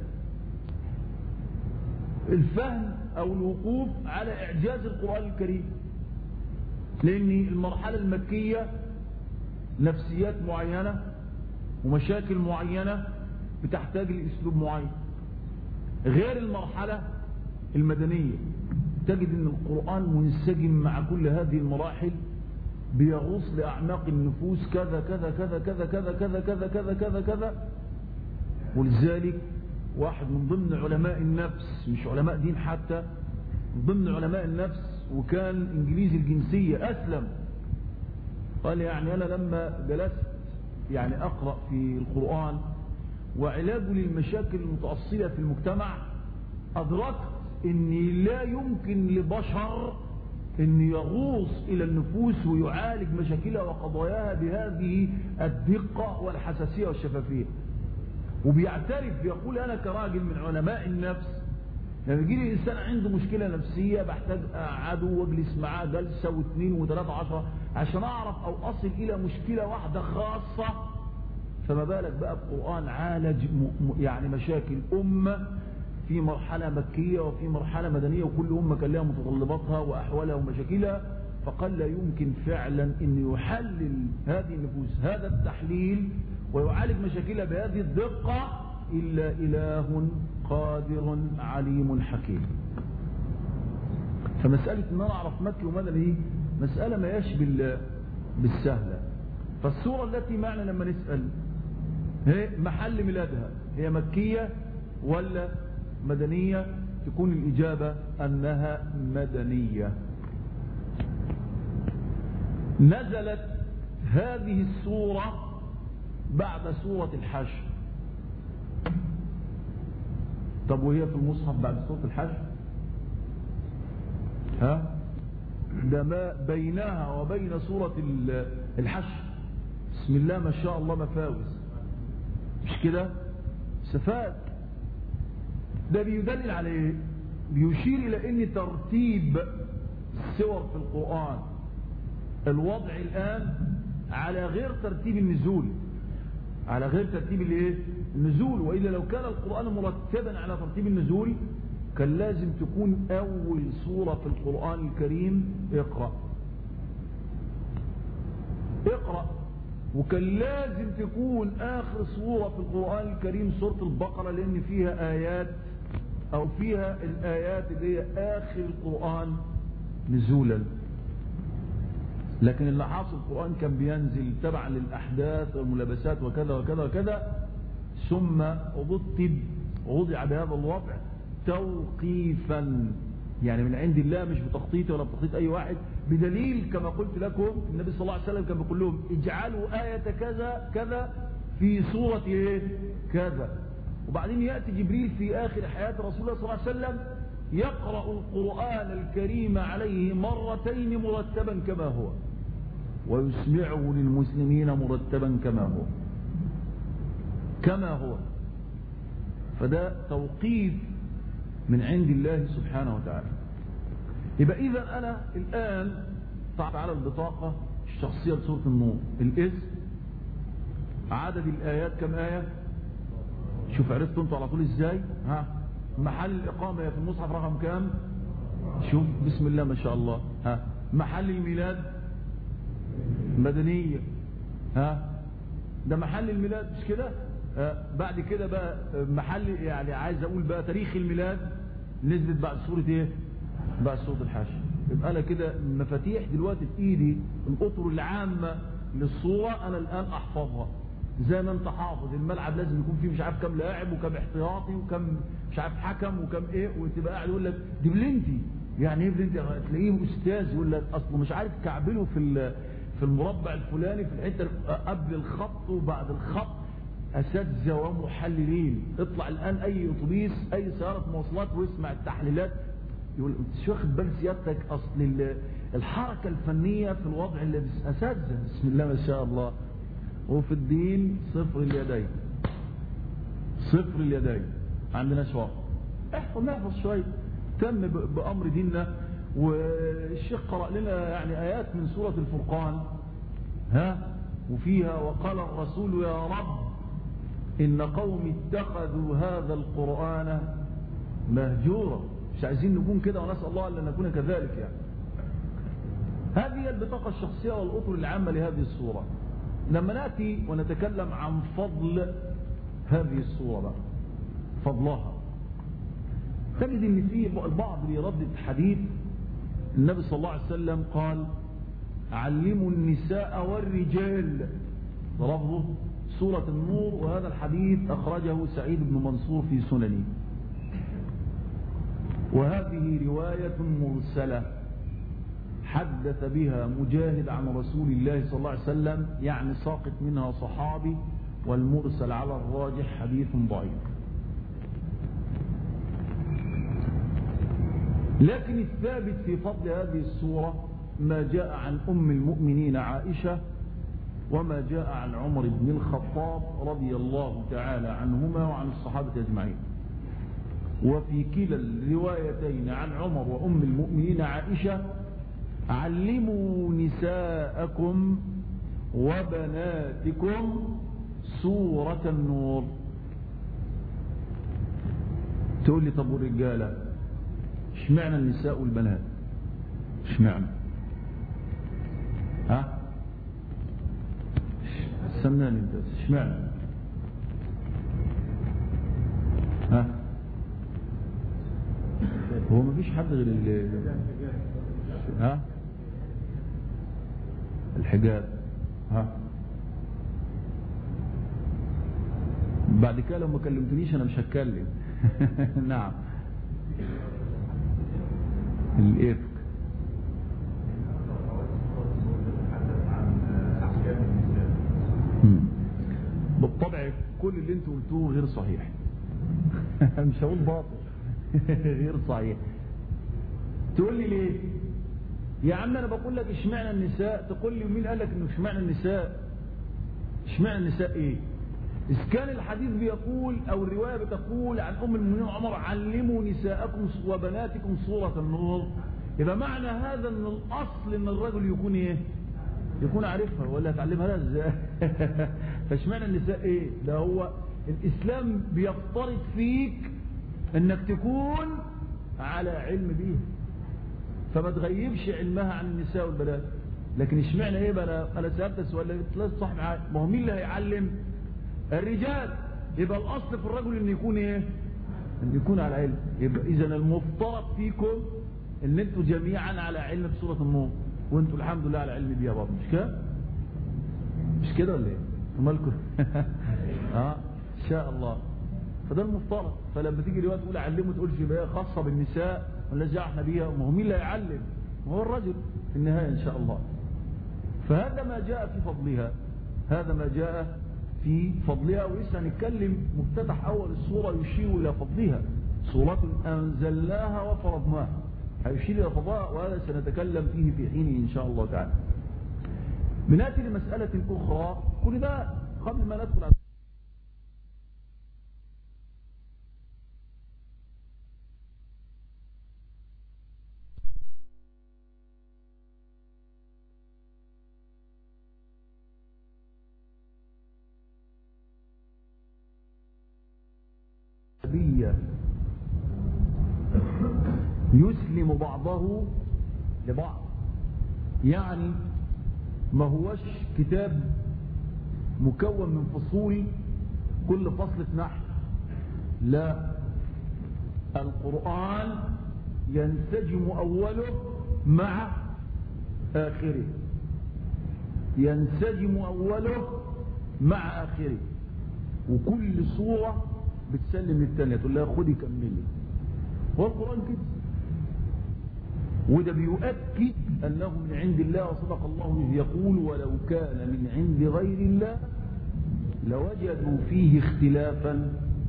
الفهم او الوقوف على اعجاز القرآن الكريم، لان المرحله المكيه نفسيات معينه ومشاكل معينه بتحتاج لاسلوب معين، غير المرحله المدنيه. تجد ان القرآن منسجم مع كل هذه المراحل، بيغوص لاعماق النفوس كذا كذا كذا كذا كذا كذا كذا كذا كذا كذا. ولذلك واحد من ضمن علماء النفس، مش علماء دين حتى، من ضمن علماء النفس وكان انجليزي الجنسية اسلم، قال يعني انا لما جلست يعني اقرأ في القرآن وعلاجه للمشاكل المتأصلة في المجتمع، ادركت ان لا يمكن لبشر ان يغوص الى النفوس ويعالج مشاكلها وقضاياها بهذه الدقة والحساسية والشفافية. وبيعترف، بيقول انا كراجل من علماء النفس لما يجي لي إنسان عنده مشكلة نفسية بحتاج أقعده وأجلس معاه جلسة واثنين وثلاثة عشرة عشان أعرف أو أصل إلى مشكلة واحدة خاصة، فما بالك بقى بقرآن عالج يعني مشاكل أمة في مرحلة مكية وفي مرحلة مدنية، وكل أمة كان لها متطلباتها وأحوالها ومشاكلها. فقال لا يمكن فعلا أن يحلل هذه النفوس هذا التحليل ويعالج مشاكلها بهذه الدقة إلا إله قادر عليم حكيم. فمسألة أن أنا أعرف مكي ومدني مسألة ما يشبه بالسهلة. فالسورة التي معنا لما نسأل هي محل ميلادها هي مكية ولا مدنية؟ تكون الإجابة أنها مدنية. نزلت هذه السورة بعد سورة الحشر. طب وهي في المصحف بعد سورة الحشر؟ ها؟ ده ما بينها وبين سورة الحشر بسم الله ما شاء الله مفاوز، مش كده؟ سفاد. ده بيدلل على ايه؟ بيشير الى ان ترتيب السور في القرآن الوضع الان على غير ترتيب النزول، على غير ترتيب الايه؟ النزول. والا لو كان القرآن مرتبا على ترتيب النزول كان لازم تكون اول سورة في القرآن الكريم اقرأ اقرأ، وكان لازم تكون اخر سورة في القرآن الكريم سورة البقرة، لان فيها ايات او فيها الايات اللي هي اخر القرآن نزولا. لكن اللي حاصل القرآن كان بينزل تبعا للاحداث والملابسات وكذا وكذا وكذا، ثم رتب ووضع بهذا الوضع توقيفا، يعني من عند الله مش بتخطيط ولا بتخطيط اي واحد، بدليل كما قلت لكم النبي صلى الله عليه وسلم كان بيقول لهم اجعلوا آية كذا كذا في سورة ايه كذا. وبعدين يأتي جبريل في آخر حياة رسول الله صلى الله عليه وسلم يقرأ القرآن الكريم عليه مرتين مرتبا كما هو، ويسمعه للمسلمين مرتبا كما هو كما هو. فده توقيف من عند الله سبحانه وتعالى. يبقى إذا أنا الآن طبعا على البطاقة الشخصية لسورة النور الاسم، عدد الآيات كم آية؟ شوف عرفتوا انتوا على طول ازاي؟ ها محل الإقامة في المصحف رقم كام؟ شوف بسم الله ما شاء الله. ها محل الميلاد مدنية. ها ده محل الميلاد مش كده؟ بعد كده بقى محل يعني عايز اقول بقى تاريخ الميلاد نزلت بعد سورة ايه؟ بعد سورة الحشر. يبقى انا كده مفاتيح دلوقتي في ايدي الاطر العامة للصورة انا الان احفظها زي ما انت حافظ الملعب لازم يكون فيه مش عارف كم لاعب وكم احتياطي وكم مش عارف حكم وكم ايه، وتبقى قاعد يقول لك دي بلنتي، يعني ايه بلنتي؟ تلاقيه استاذ يقول لك اصله مش عارف كعبله في في المربع الفلاني في الحته قبل الخط وبعد الخط، اساتذه ومحللين. اطلع الان اي اتوبيس اي سياره مواصلات واسمع التحليلات يقول مش واخد بال سيادتك اصل الحركه الفنيه في الوضع اللي اساتذه بسم الله ما شاء الله. وفي الدين صفر اليدين صفر اليدين عندناش وقت. احفظ نحفظ شويه تم بامر ديننا. والشيخ قرأ لنا يعني ايات من سوره الفرقان ها وفيها وقال الرسول يا رب إن قوم اتخذوا هذا القرآن مهجورا. مش عايزين نكون كده ونسأل الله أن نكون كذلك. يعني هذه البطاقة الشخصية والأطر العامة لهذه الصورة. لما نأتي ونتكلم عن فضل هذه الصورة بقى فضلها تجد ان في البعض بيردد حديث النبي صلى الله عليه وسلم قال علموا النساء والرجال لفظه سورة النور. وهذا الحديث أخرجه سعيد بن منصور في سننه. وهذه رواية مرسلة حدث بها مجاهد عن رسول الله صلى الله عليه وسلم، يعني ساقط منها صحابي، والمرسل على الراجح حديث ضعيف. لكن الثابت في فضل هذه السورة ما جاء عن أم المؤمنين عائشة وما جاء عن عمر بن الخطاب رضي الله تعالى عنهما وعن الصحابة أجمعين. وفي كلا الروايتين عن عمر وأم المؤمنين عائشة علموا نساءكم وبناتكم سورة النور. تقول لي طب والرجالة اشمعنى النساء والبنات؟ اشمعنى؟ ها استناني انت اشمعنى؟ ها هو ما فيش حد غير ال ها الحجاب. ها بعد كده لو ما كلمتنيش انا مش هتكلم. نعم الإفك. بالطبع كل اللي انتوا قلتوه غير صحيح. مش هقول باطل. غير صحيح. تقول لي ليه يا عم؟ انا بقول لك اشمعنى النساء، تقول لي مين قال لك انه اشمعنى النساء؟ اشمعنى النساء ايه؟ إذا كان الحديث بيقول أو الرواية بتقول عن أم المؤمنين عمر علموا نساءكم وبناتكم سورة النور، يبقى معنى هذا أن الأصل أن الرجل يكون إيه؟ يكون عارفها ولا هتعلمها لها إزاي؟ فاشمعنى النساء إيه؟ ده هو الإسلام بيفترض فيك أنك تكون على علم بيه، فما تغيبش علمها عن النساء والبنات. لكن اشمعنى إيه بقى؟ أنا سألت السؤال ده لا صح معايا، ما هو مين اللي هيعلم؟ الرجال. يبقى الأصل في الرجل أن يكون إيه؟ أن يكون على علم. يبقى إذن المفترض فيكم أن أنتوا جميعا على علم بسورة النور، وأنتوا الحمد لله على علم بيها برضه، مش كده؟ مش كده ولا إيه؟ مالكم؟ اه إن شاء الله. فده المفترض. فلما تيجي الوقت تقول علموا تقول في بقى خاصة بالنساء ولا جاء بيها، ما هو مين اللي هيعلم؟ هو الرجل في النهاية إن شاء الله. فهذا ما جاء في فضلها، هذا ما جاء في فضلها. ولسه هنتكلم مفتتح أول السورة يشير إلى فضلها، سورة أنزلناها وفرضناها، هيشير إلى فضلها، وهذا سنتكلم فيه في حينه إن شاء الله تعالى. بنأتي لمسألة أخرى، كل ده قبل ما ندخل على يسلم بعضه لبعض، يعني ما هوش كتاب مكون من فصول كل فصل في نحو، لا، القرآن ينسجم أوله مع آخره، ينسجم أوله مع آخره، وكل صورة بتسلم للتانية تقول لها خدي كملي. والقرآن كده، وده بيؤكد أنه من عند الله، وصدق الله إذ يقول ولو كان من عند غير الله لوجدوا فيه اختلافا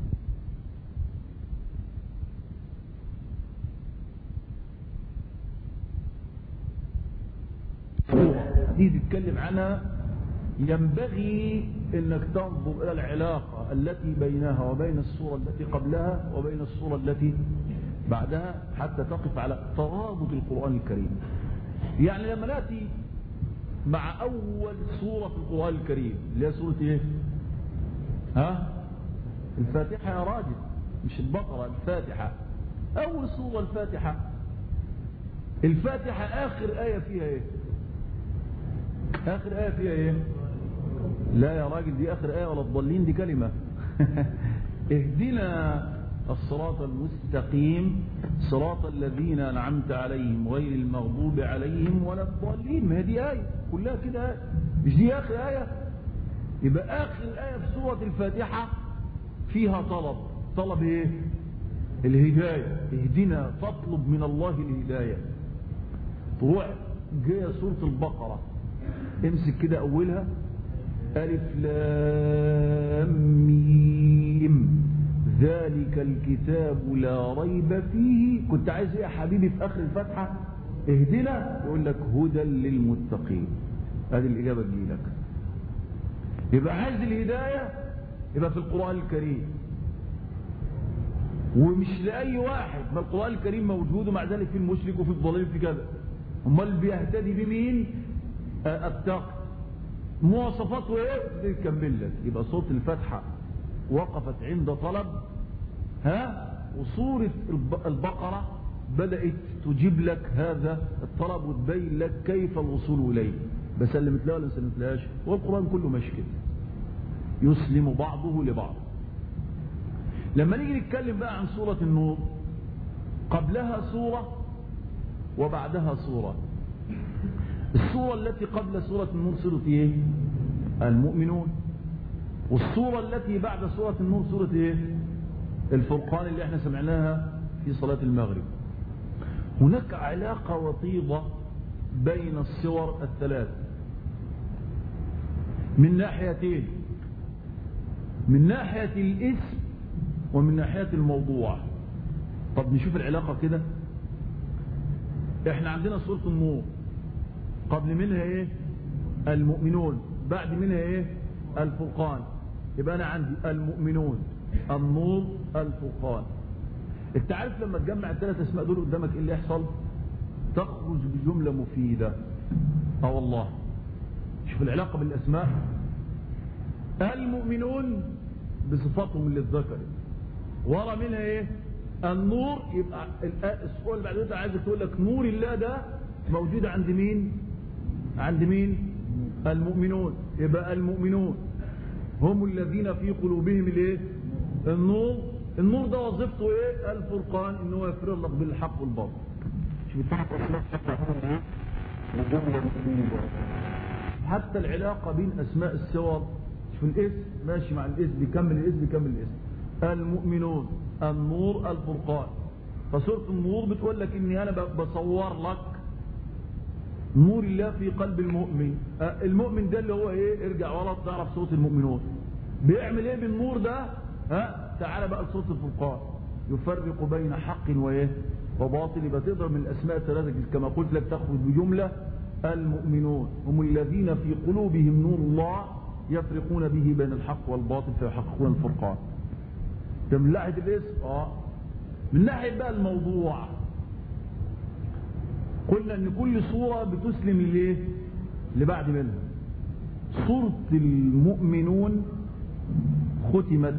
دي تتكلم عنها. ينبغي انك تنظر الى العلاقة التي بينها وبين السورة التي قبلها وبين السورة التي بعدها حتى تقف على ترابط القرآن الكريم. يعني لما نأتي مع أول سورة في القرآن الكريم اللي هي سورة إيه؟ ها؟ الفاتحة يا راجل، مش البقرة، الفاتحة. أول سورة الفاتحة. الفاتحة آخر آية فيها إيه؟ آخر آية فيها إيه؟ لا يا راجل، دي آخر آية ولا الضالين، دي كلمة. اهدنا الصراط المستقيم صراط الذين أنعمت عليهم غير المغضوب عليهم ولا الضالين. ما هي دي آية كلها كده آية، مش دي آخر آية؟ يبقى آخر آية في سورة الفاتحة فيها طلب. طلب إيه؟ الهداية. اهدنا، تطلب من الله الهداية. تروح جاية سورة البقرة، امسك كده أولها ألف لام ميم ذلك الكتاب لا ريب فيه. كنت عايز ايه يا حبيبي في اخر الفتحة؟ اهدنا، يقول لك هدى للمتقين. هذه الاجابة تجيلك. يبقى عايز الهداية يبقى في القرآن الكريم. ومش لأي واحد، ما القرآن الكريم موجود ومع ذلك في المشرك وفي الضلال في كذا. امال بيهتدي بمين؟ التقي. مواصفاته ايه؟ تكمل لك. يبقى سورة الفاتحة وقفت عند طلب، ها، وسورة البقرة بدأت تجيب لك هذا الطلب وتبين لك كيف الوصول إليه. بسلمت لها ولا سلمت لهاش؟ والقرآن كله ماشي كده، يسلم بعضه لبعض. لما نيجي نتكلم بقى عن سورة النور، قبلها سورة وبعدها سورة. السورة التي قبل سورة النور سورة ايه؟ المؤمنون. والسورة التي بعد سورة النور سورة ايه؟ الفرقان اللي احنا سمعناها في صلاة المغرب. هناك علاقة وطيدة بين السور الثلاث من ناحيتين، من ناحية الاسم ومن ناحية الموضوع. طب نشوف العلاقة كده. احنا عندنا سورة النور قبل منها ايه؟ المؤمنون، بعد منها ايه؟ الفرقان. يبقى انا عندي المؤمنون، النور، الفرقان. انت عارف لما تجمع الثلاث اسماء دول قدامك ايه اللي يحصل؟ تخرج بجملة مفيدة. اه والله شوف العلاقة بالاسماء. المؤمنون بصفاتهم اللي اتذكرت، ورا منها ايه؟ النور. يبقى السؤال اللي بعد كده عايزك تقول لك نور الله ده موجود عند مين؟ عند مين؟ المؤمنون. يبقى المؤمنون هم الذين في قلوبهم الايه؟ النور. النور ده وظيفته ايه؟ الفرقان، ان هو يفرق لك بين الحق والباطل. شوف الثلاث اسماء شكلهم ايه؟ بجمله مفيده. حتى العلاقه بين اسماء السور، شوف الاسم ماشي مع الاسم، بيكمل الاسم بيكمل الاسم. المؤمنون، النور، الفرقان. فسوره النور بتقول لك اني انا بصور لك نور الله في قلب المؤمن. المؤمن ده اللي هو ايه؟ ارجع ورا تعرف سوره المؤمنون بيعمل ايه بالنور ده. ها، تعال بقى لسوره الفرقان، يفرق بين حق وايه؟ وباطل. يبقى تقدر من الاسماء الثلاثه كما قلت لك تخرج بجمله. المؤمنون هم الذين في قلوبهم نور الله يفرقون به بين الحق والباطل فيحققون الفرقان. ده من ناحيه الاسم. اه من ناحيه بقى الموضوع، قلنا ان كل سوره بتسلم ليه؟ اللي بعد منها. سوره المؤمنون ختمت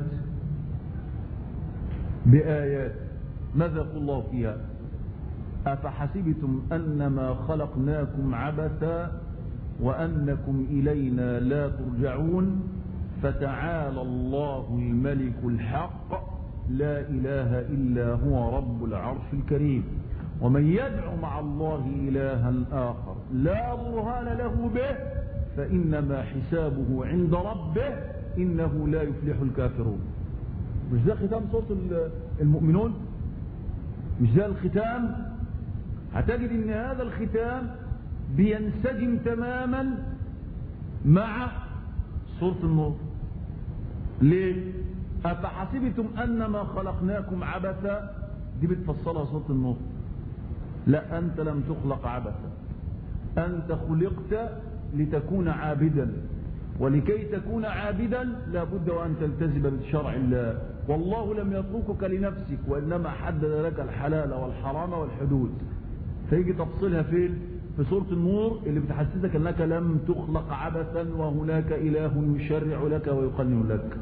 بآيات، ماذا يقول الله فيها؟ أفحسبتم أنما خلقناكم عبثا وأنكم إلينا لا ترجعون فتعالى الله الملك الحق لا إله إلا هو رب العرش الكريم. ومن يدعو مع الله إلها آخر لا برهان له به فإنما حسابه عند ربه إنه لا يفلح الكافرون. مش ده ختام سورة المؤمنون؟ مش ده الختام؟ هتجد ان هذا الختام بينسجم تماما مع سورة النور. ليه؟ أفحسبتم أنما خلقناكم عبثا، دي بتفصلها سورة النور. لا، أنت لم تخلق عبثا، أنت خلقت لتكون عابدا، ولكي تكون عابدا لابد وأن تلتزم بشرع الله. والله لم يتركك لنفسك وإنما حدد لك الحلال والحرام والحدود. فيجي تفصيلها فين؟ في سورة النور اللي بتحسسك أنك لم تخلق عبثا وهناك إله يشرع لك ويقنن لك.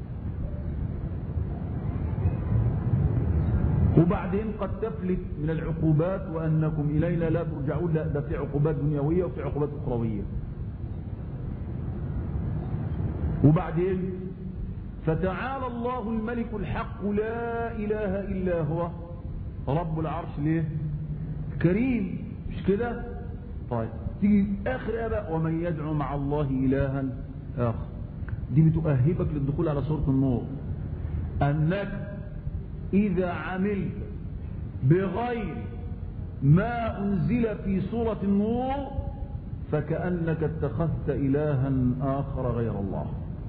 وبعدين قد تفلت من العقوبات وأنكم إلينا لا ترجعون. لا، ده في عقوبات دنيوية وفي عقوبات أخروية. وبعدين فتعالى الله الملك الحق لا إله إلا هو رب العرش ليه؟ كريم، مش كده؟ طيب تيجي آخر آباء ومن يدعو مع الله إلها آخر. دي بتؤهبك للدخول على سورة النور، أنك إذا عملت بغير ما أنزل في سورة النور فكأنك اتخذت إلها آخر غير الله.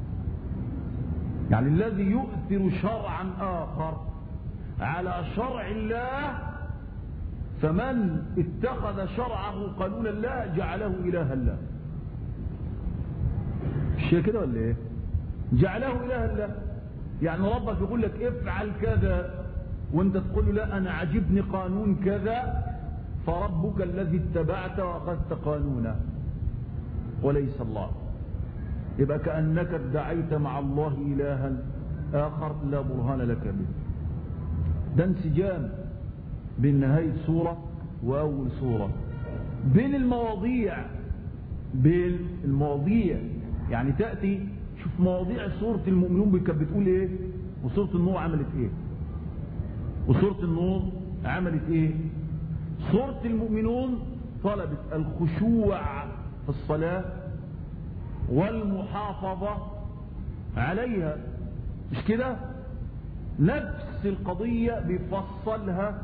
يعني الذي يؤثر شرعا آخر على شرع الله، فمن اتخذ شرعه قانون الله جعله إلها الله. الشيء كده ولا ايه؟ جعله إلها الله. يعني ربك يقول لك افعل كذا وانت تقول له لا أنا عجبني قانون كذا، فربك الذي اتبعت وأخذت قانونه وليس الله. يبقى كأنك ادعيت مع الله إلها آخر لا برهان لك به. ده انسجام بين نهاية سورة وأول سورة، بين المواضيع بين المواضيع يعني تأتي شوف مواضيع سورة المؤمنون كانت بتقول ايه، وسورة النور عملت ايه، وسورة النور عملت ايه. سورة المؤمنون طلبت الخشوع في الصلاة والمحافظة عليها، مش كده؟ نفس القضية بيفصلها،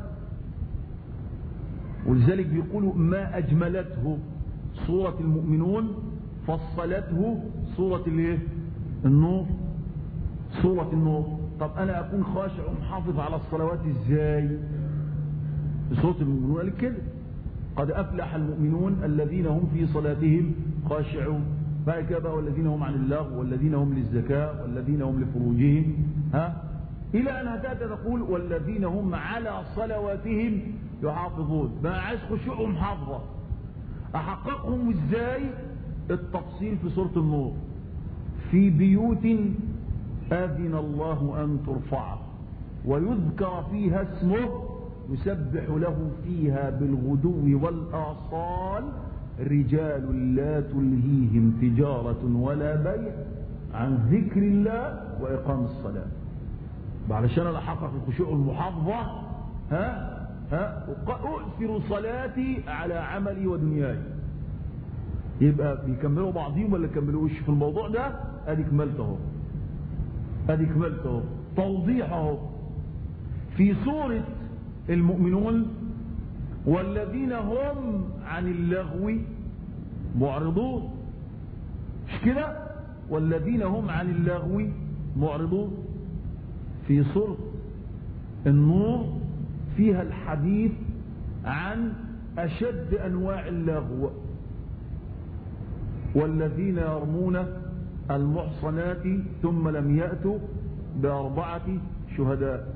ولذلك بيقولوا ما أجملته سورة المؤمنون فصلته سورة الايه؟ النور. سورة النور. طب أنا أكون خاشع ومحافظ على الصلوات إزاي؟ سورة المؤمنون قال كده قد أفلح المؤمنون الذين هم في صلاتهم خاشعون. بعد كده بقى والذين هم عن اللغو والذين هم للزكاة والذين هم لفروجهم، ها، إلى أن هتأتي تقول والذين هم على صلواتهم يحافظون. بقى عايز خشوع ومحافظة، أحققهم إزاي؟ التفصيل في سورة النور. في بيوت أذن الله أن ترفع ويذكر فيها اسمه يسبح له فيها بالغدو والآصال رجال لا تلهيهم تجارة ولا بيع عن ذكر الله وإقام الصلاة. علشان أنا أحقق الخشوع والمحافظة، ها ها أؤثر صلاتي على عملي ودنياي. يبقى بيكملوا بعضهم ولا يكملوش في الموضوع ده؟ أدي كملته أدي كملته توضيحه في سورة المؤمنون. والذين هم عن اللغو معرضون، مش كده؟ والذين هم عن اللغو معرضون. في سورة النور فيها الحديث عن أشد أنواع اللغو. والذين يرمون المحصنات ثم لم يأتوا بأربعة شهداء،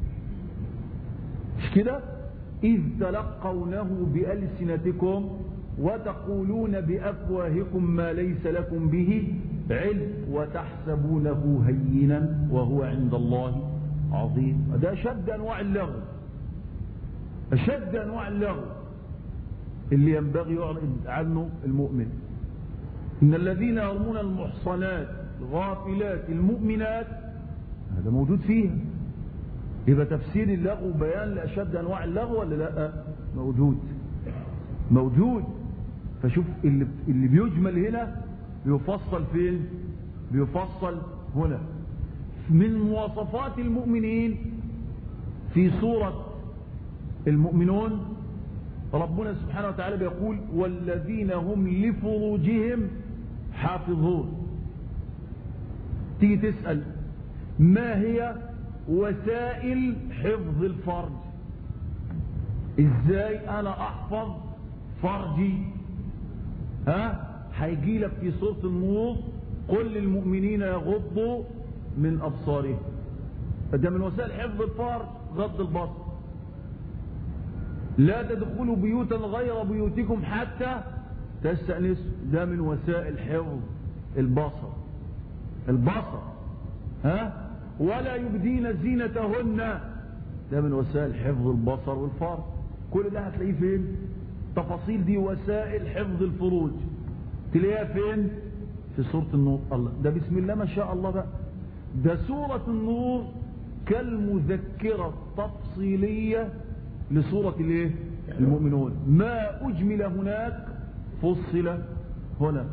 مش كده؟ إذ تلقونه بألسنتكم وتقولون بأفواهكم ما ليس لكم به علم وتحسبونه هينا وهو عند الله عظيم. ده أشد أنواع اللغو، أشد أنواع اللغو اللي ينبغي يعرض عنه المؤمن. إن الذين يرمون المحصنات الغافلات المؤمنات هذا موجود فيها. يبقى تفسير اللغو بيان لأشد أنواع اللغو ولا لا؟ موجود موجود. فشوف اللي, اللي بيجمل هنا بيفصل فين؟ بيفصل هنا. من مواصفات المؤمنين في سورة المؤمنون ربنا سبحانه وتعالى بيقول والذين هم لفروجهم حافظون. تيجي تسأل ما هي وسائل حفظ الفرج؟ ازاي انا احفظ فرجي؟ ها هيجي لك في سورة النور قل للمؤمنين يغضوا من ابصارهم. ده من وسائل حفظ الفرج غض البصر. لا تدخلوا بيوتا غير بيوتكم حتى تستأنسوا. ده من وسائل حفظ البصر البصر ها. ولا يبدين زينتهن. ده من وسائل حفظ البصر والفرج. كل ده هتلاقيه فين؟ تفاصيل دي وسائل حفظ الفروج تلاقيها فين؟ في سورة النور. الله ده بسم الله ما شاء الله بقى. ده سورة النور كالمذكرة التفصيلية لسورة الايه؟ المؤمنون. ما أجمل هناك فصل هنا،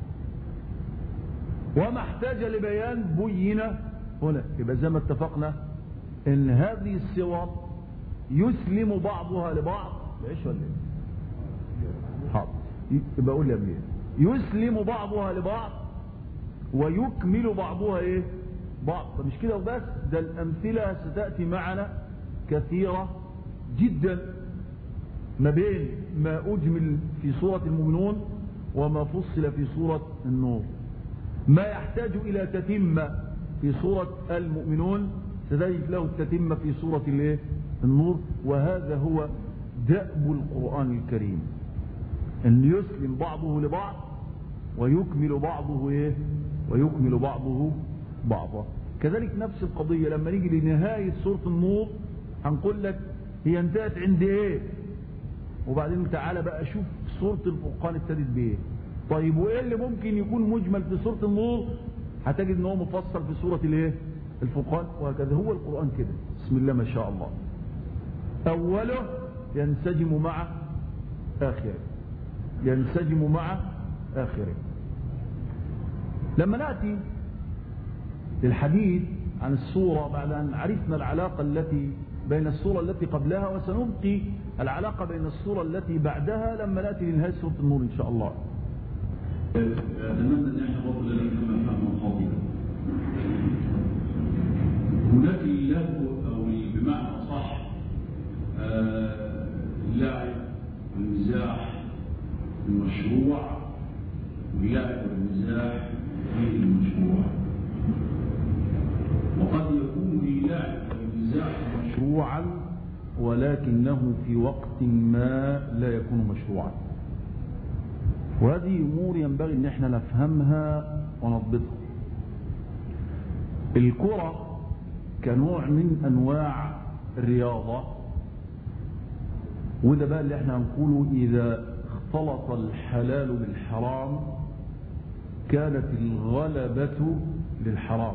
وما احتاج لبيان بين هنا. يبقى زي ما اتفقنا ان هذه السور يسلم بعضها لبعض. ايش ولا ايه؟ حاضر. يبقى اقول لي قبل يسلم بعضها لبعض ويكمل بعضها ايه؟ بعض. مش كده وبس، ده الامثله ستاتي معنا كثيره جدا ما بين ما اجمل في سوره المؤمنون وما فصل في سوره النور. ما يحتاج الى تتمه في سوره المؤمنون ستجد له التتمة في سورة الايه؟ النور. وهذا هو دأب القرآن الكريم، أن يسلم بعضه لبعض ويكمل بعضه إيه؟ ويكمل بعضه بعضا. كذلك نفس القضية لما نيجي لنهاية سورة النور هنقول لك هي انتهت عند ايه، وبعدين تعالى بقى شوف سورة الفرقان ابتدت بايه. طيب وايه اللي ممكن يكون مجمل في سورة النور؟ هتجد ان هو مفصل في سورة الايه؟ الفرقان. وهكذا هو القرآن كده، بسم الله ما شاء الله، اوله ينسجم مع اخره، ينسجم مع اخره. لما نأتي للحديث عن السورة بعد أن عرفنا العلاقة التي بين السورة التي قبلها، وسنبقي العلاقة بين السورة التي بعدها لما نأتي لنهاية سورة النور إن شاء الله. أتمنى أن احنا برضه لنا كما فهمنا الخاطئ. هناك اللهو أو بمعنى صح اللعب والمزاح المشروع، واللعب والمزاح غير المشروع. وقد يكون اللعب والمزاح مشروعا ولكنه في وقت ما لا يكون مشروعا. وهذه أمور ينبغي أن احنا نفهمها ونضبطها. الكرة كنوع من أنواع الرياضة، وده بقى اللي احنا هنقوله إذا اختلط الحلال بالحرام كانت الغلبة للحرام.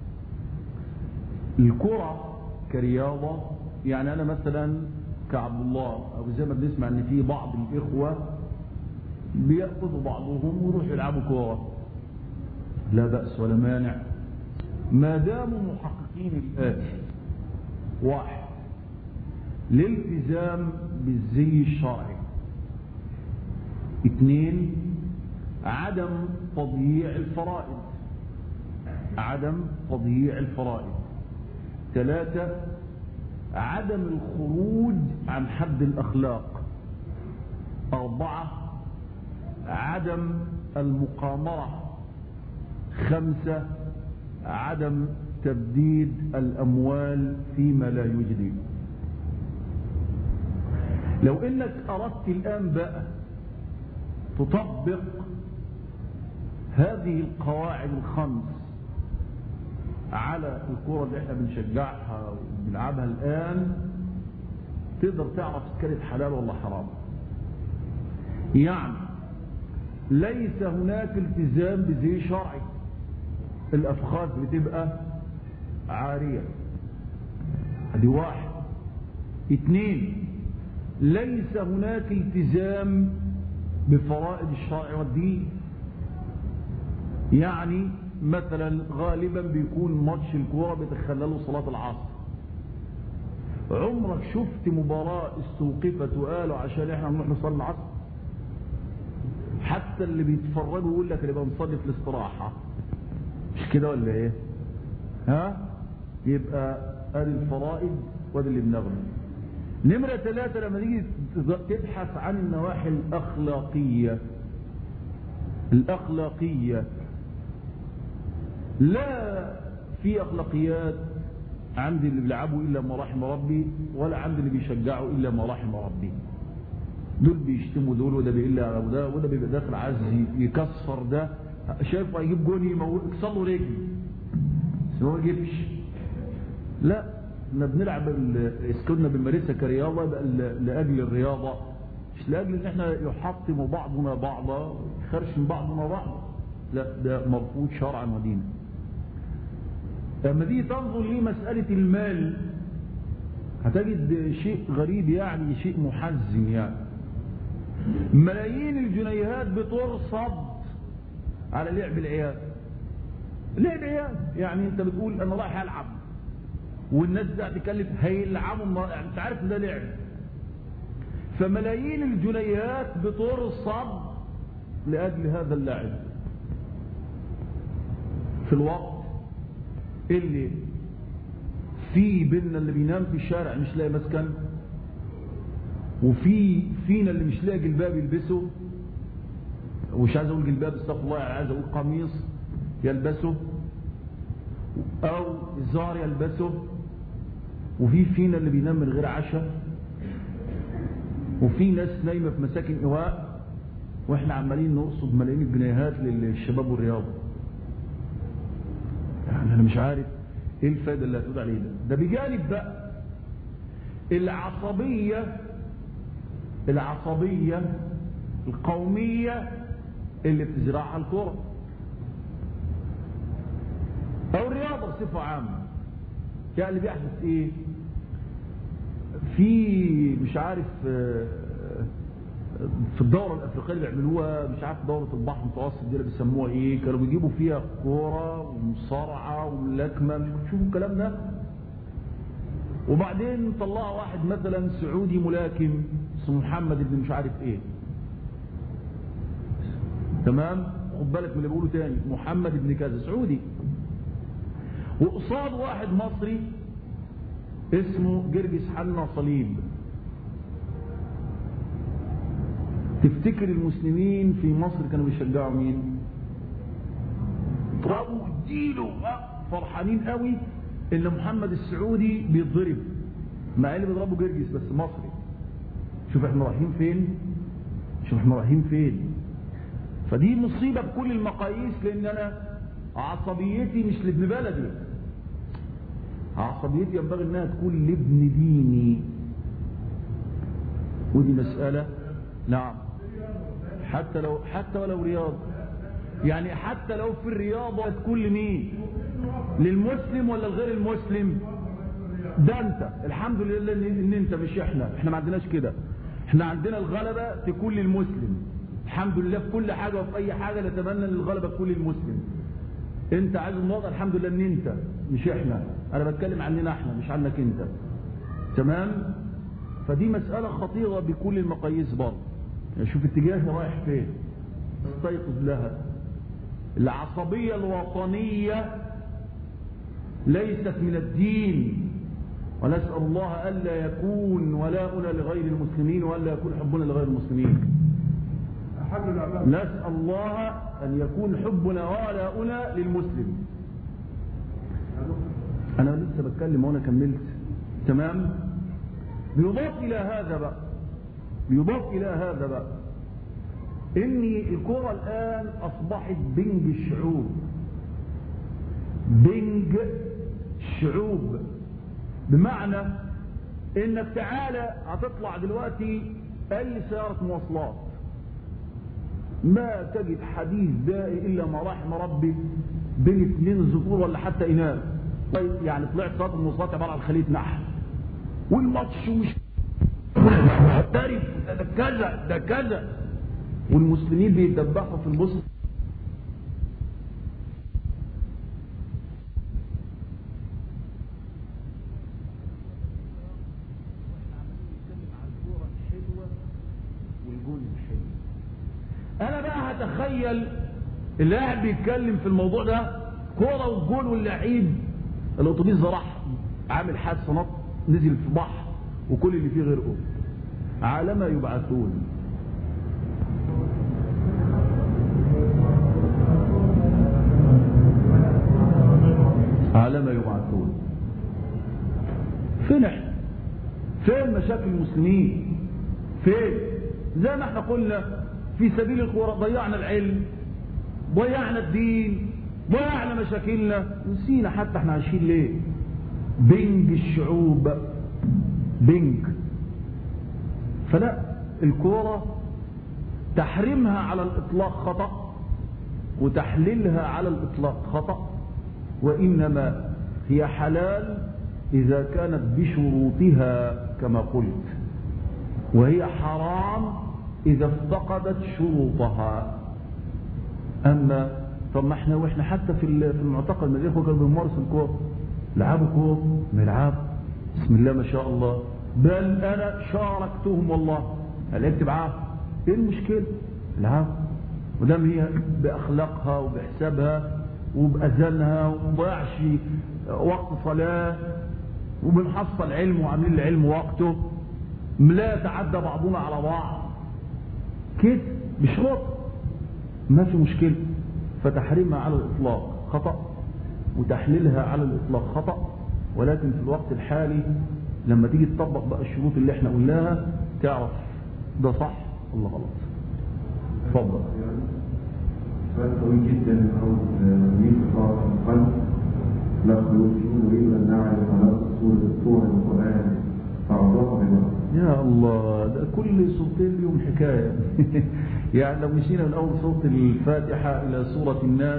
الكرة كرياضة، يعني أنا مثلا كعبد الله أو زي ما بنسمع أن في بعض الإخوة بيأخذوا بعضهم ويروحوا يلعبوا كرة، لا بأس ولا مانع ما داموا محققين الآتي: واحد، الالتزام بالزي الشرعي. اثنين، عدم تضييع الفرائض، عدم تضييع الفرائض. ثلاثة، عدم الخروج عن حد الأخلاق. أربعة، عدم المقامرة. خمسة، عدم تبديد الأموال فيما لا يجدي. لو إنك أردت الآن بقى تطبق هذه القواعد الخمس على الكرة اللي احنا بنشجعها وبنلعبها الآن، تقدر تعرف كانت حلال ولا حرام. يعني ليس هناك التزام بزي شرعي، الأفخاذ بتبقى عارية، ادي واحد. اثنين، ليس هناك التزام بفرائض الشرع والدين. يعني مثلا غالبا بيكون ماتش الكوره بتخلله صلاة العصر. عمرك شفت مباراة استوقفت وقالوا عشان احنا نروح نصلي العصر؟ حتى اللي بيتفرجوا يقول لك اللي بنصلي في الاستراحة، مش كده ولا ايه؟ ها؟ يبقى ادي الفرائض وادي اللي بنغني. نمرة ثلاثة، لما تيجي تبحث عن النواحي الأخلاقية، الأخلاقية لا في أخلاقيات عند اللي بيلعبوا إلا ما رحم ربي، ولا عند اللي بيشجعوا إلا ما رحم ربي. دول بيشتموا دول، وده بيقل على ده، وده بيبقى داخل عايز يكسر ده، شايف هيجيب جون يكسر له رجل بس هو ما يجيبش. لا، احنا بنلعب، كنا بنمارسها كرياضه بقى لاجل الرياضه، مش لاجل ان احنا يحطم بعضنا بعضا يخرشم بعضنا بعضا. لا، ده مرفوض شرعا ودينا. لما دي تنظر لمساله المال هتجد شيء غريب، يعني شيء محزن. يعني ملايين الجنيهات بترصد على لعب العيال. لعب عيال، يعني انت بتقول انا رايح العب والناس ده تكلف هيلعبوا، يعني انت عارف ان ده لعب. فملايين الجنيهات بترصد لاجل هذا اللعب في الوقت اللي في بيننا اللي بينام في الشارع مش لاقي مسكن، وفي فينا اللي مش لاقي جلباب يلبسه، ومش عايز اقول جلباب استغفر الله، يعني عايز اقول قميص يلبسه او زار يلبسه، وفي فينا اللي بينام من غير عشاء، وفي ناس نايمة في مساكن إيواء، واحنا عمالين نقصد ملايين الجنيهات للشباب والرياضة. يعني انا مش عارف ايه الفائدة اللي هتقول عليه ده. ده بجانب بقى العصبية العصبية القومية اللي بتزرعها الكرة او الرياضة بصفة عامة. يعني اللي بيحدث ايه في مش عارف في الدورة الافريقية اللي بيعملوها، مش عارف دورة البحر المتوسط دي اللي بيسموها ايه، كانوا بيجيبوا فيها كورة ومصارعة وملاكمة، مش بتشوفوا الكلام ده؟ وبعدين طلعوا واحد مثلا سعودي ملاكم اسمه محمد بن مش عارف ايه، تمام؟ خد بالك من اللي بيقوله تاني، محمد بن كذا سعودي، وقصاد واحد مصري اسمه جرجس حنا صليب. تفتكر المسلمين في مصر كانوا بيشجعوا مين؟ اضربوا اديله، فرحانين قوي ان محمد السعودي بيتضرب، مع اللي بيضربوا جرجس بس مصري. شوف احنا رايحين فين، شوف احنا رايحين فين. فدي مصيبه بكل المقاييس، لان انا عصبيتي مش لابن بلدي، عصبيتي ينبغي انها تكون لابن ديني، ودي مساله. نعم، حتى لو حتى ولو رياضه، يعني حتى لو في الرياضه تكون لمين؟ للمسلم ولا الغير المسلم؟ ده انت الحمد لله ان انت مش احنا، احنا ما عندناش كده. احنا عندنا الغلبه تكون للمسلم الحمد لله في كل حاجه، وفي اي حاجه نتمنى ان الغلبه تكون للمسلم. انت عايز النقطه الحمد لله ان انت مش احنا، انا بتكلم عننا احنا مش عنك انت، تمام؟ فدي مساله خطيره بكل المقاييس برضه. يعني شوف اتجاهي رايح فين، استيقظ لها. العصبيه الوطنيه ليست من الدين، ونسال الله الا يكون ولاؤنا لغير المسلمين والا يكون حبنا لغير المسلمين. نسال الله ان يكون حبنا ولاؤنا للمسلم. انا لسه بتكلم وانا كملت، تمام؟ بيضاف الى هذا بقى بيضاف الى هذا بقى ان الكرة الان اصبحت بنج الشعوب، بنج الشعوب، بمعنى انك تعالى هتطلع دلوقتي اي سيارة مواصلات ما تجد حديث دائي الا ما رحم ربي بين اثنين ذكور ولا حتى اناث. يعني طلعت سيارة المواصلات عبارة عن خلية نحل، والماتش وش محترف، ده كذا ده كذا، والمسلمين بيتدبحوا في البصر. انا بقى هتخيل اللي قاعد بيتكلم في الموضوع ده كوره والجول واللعيب، الاتوبيس ده راح عامل حادثه نط نزل في بحر وكل اللي فيه غرقوا، على ما يبعثون. على ما يبعثون. فين احنا؟ فين مشاكل المسلمين؟ فين؟ زي ما احنا قلنا في سبيل الكوره ضيعنا العلم، ضيعنا الدين، ضيعنا مشاكلنا، نسينا حتى احنا عايشين ليه. بنج الشعوب، بنج. فلا، الكوره تحريمها على الاطلاق خطأ، وتحليلها على الاطلاق خطأ، وانما هي حلال اذا كانت بشروطها كما قلت، وهي حرام اذا افتقدت شروطها. اما طب ما احنا واحنا حتى في المعتقل من الاخوه كانوا بيمارسوا الكوره، لعبوا كوره ملعب بسم الله ما شاء الله، بل انا شاركتهم والله، لعبت معاهم، ايه المشكله؟ العب، ودام هي باخلاقها وبحسابها وباذانها ومضيعش وقت صلاه وبنحصل علم وعاملين العلم وقته، لا يتعدى بعضنا على بعض كده بشروط، ما في مشكله. فتحريمها على الاطلاق خطأ، وتحليلها على الاطلاق خطأ، ولكن في الوقت الحالي لما تيجي تطبق بقى الشروط اللي احنا قلناها تعرف ده صح ولا غلط. اتفضل. سؤال طويل جدا عاوز مين قراءة القلب نقول نريد ان نعرف علاقة سورة سورة القرآن بعضها ببعض. يا الله، ده كل سورتين لهم حكاية. يعني لو مشينا من أول سورة الفاتحة إلى سورة الناس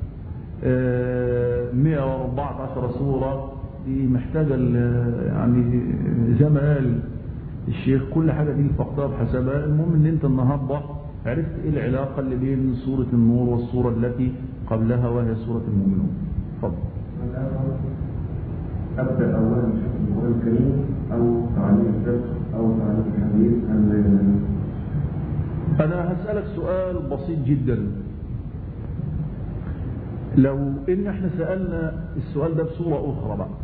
مئة وأربعة عشر سورة، دي محتاجة يعني زي ما قال الشيخ كل حاجة دي فقدها بحسبها. المهم ان انت النهاردة عرفت ايه العلاقة اللي بين سورة النور والسورة التي قبلها وهي سورة المؤمنون. اتفضل. أبدأ أولا بشكل القرآن الكريم أو تعليم الفقه أو تعليم الحديث أم؟ أنا هسألك سؤال بسيط جدا. لو إن احنا سألنا السؤال ده بصورة أخرى بقى،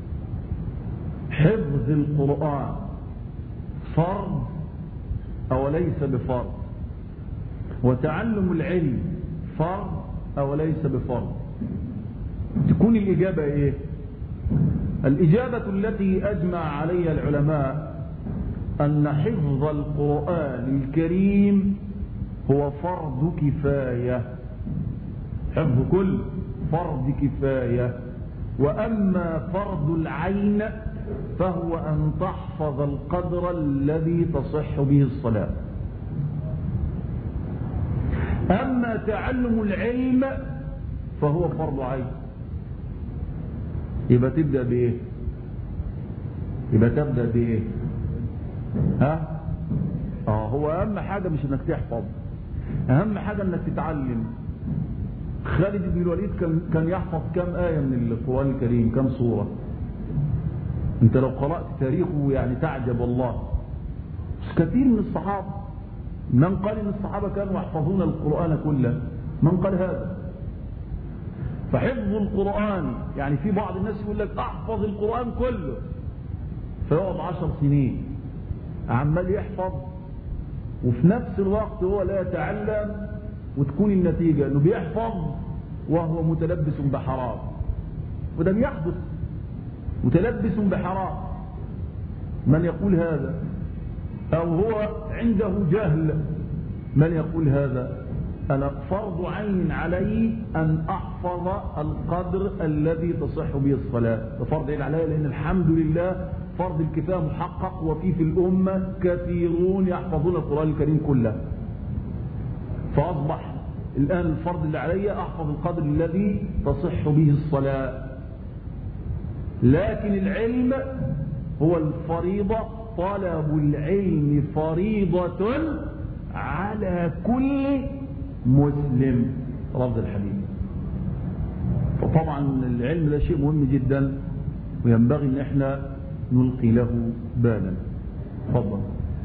حفظ القرآن فرض أو ليس بفرض؟ وتعلم العلم فرض أو ليس بفرض؟ تكون الإجابة إيه؟ الإجابة التي أجمع عليها العلماء أن حفظ القرآن الكريم هو فرض كفاية. حفظ كل فرض كفاية. وأما فرض العين فهو أن تحفظ القدر الذي تصح به الصلاة. أما تعلم العلم فهو فرض عين. يبقى تبدأ بإيه؟ يبقى تبدأ بإيه؟ ها؟ آه هو أهم حاجة مش إنك تحفظ، أهم حاجة إنك تتعلم. خالد بن الوليد كان كان يحفظ كم آية من القرآن الكريم؟ كم سورة؟ أنت لو قرأت تاريخه يعني تعجب والله. بس كثير من الصحابة، من قال إن الصحابة كانوا يحفظون القرآن كله؟ من قال هذا؟ فحفظ القرآن يعني في بعض الناس يقول لك احفظ القرآن كله، فيقعد عشر سنين عمال يحفظ وفي نفس الوقت هو لا يتعلم، وتكون النتيجة انه بيحفظ وهو متلبس بحرام. وده بيحدث، متلبس بحرام. من يقول هذا؟ او هو عنده جهل. من يقول هذا؟ أنا فرض عين علي أن أحفظ القدر الذي تصح به الصلاة. فرض عين علي لأن الحمد لله فرض الكفاية محقق، وفي في الأمة كثيرون يحفظون القرآن الكريم كله. فأصبح الآن الفرض اللي علي أحفظ القدر الذي تصح به الصلاة. لكن العلم هو الفريضة. طلب العلم فريضة على كل مسلم. لفظ الحديث. فطبعا العلم ده شيء مهم جدا وينبغي ان احنا نلقي له بالا. تفضل.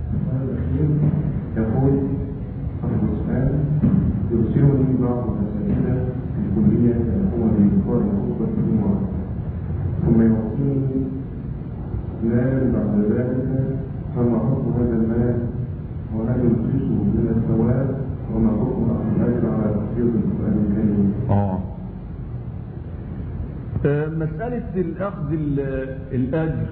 يقول أبو السؤال يرسلني بعض الأساتذة في الكلية يقوم بإنكار خطبة الجمعة ثم يعطيني مال بعد ذلك، فما حكم هذا المال وهل ينقصه من الثواب وما حكم الأجر على تحفيظ القرآن الكريم؟ آه مسألة الأخذ الأجر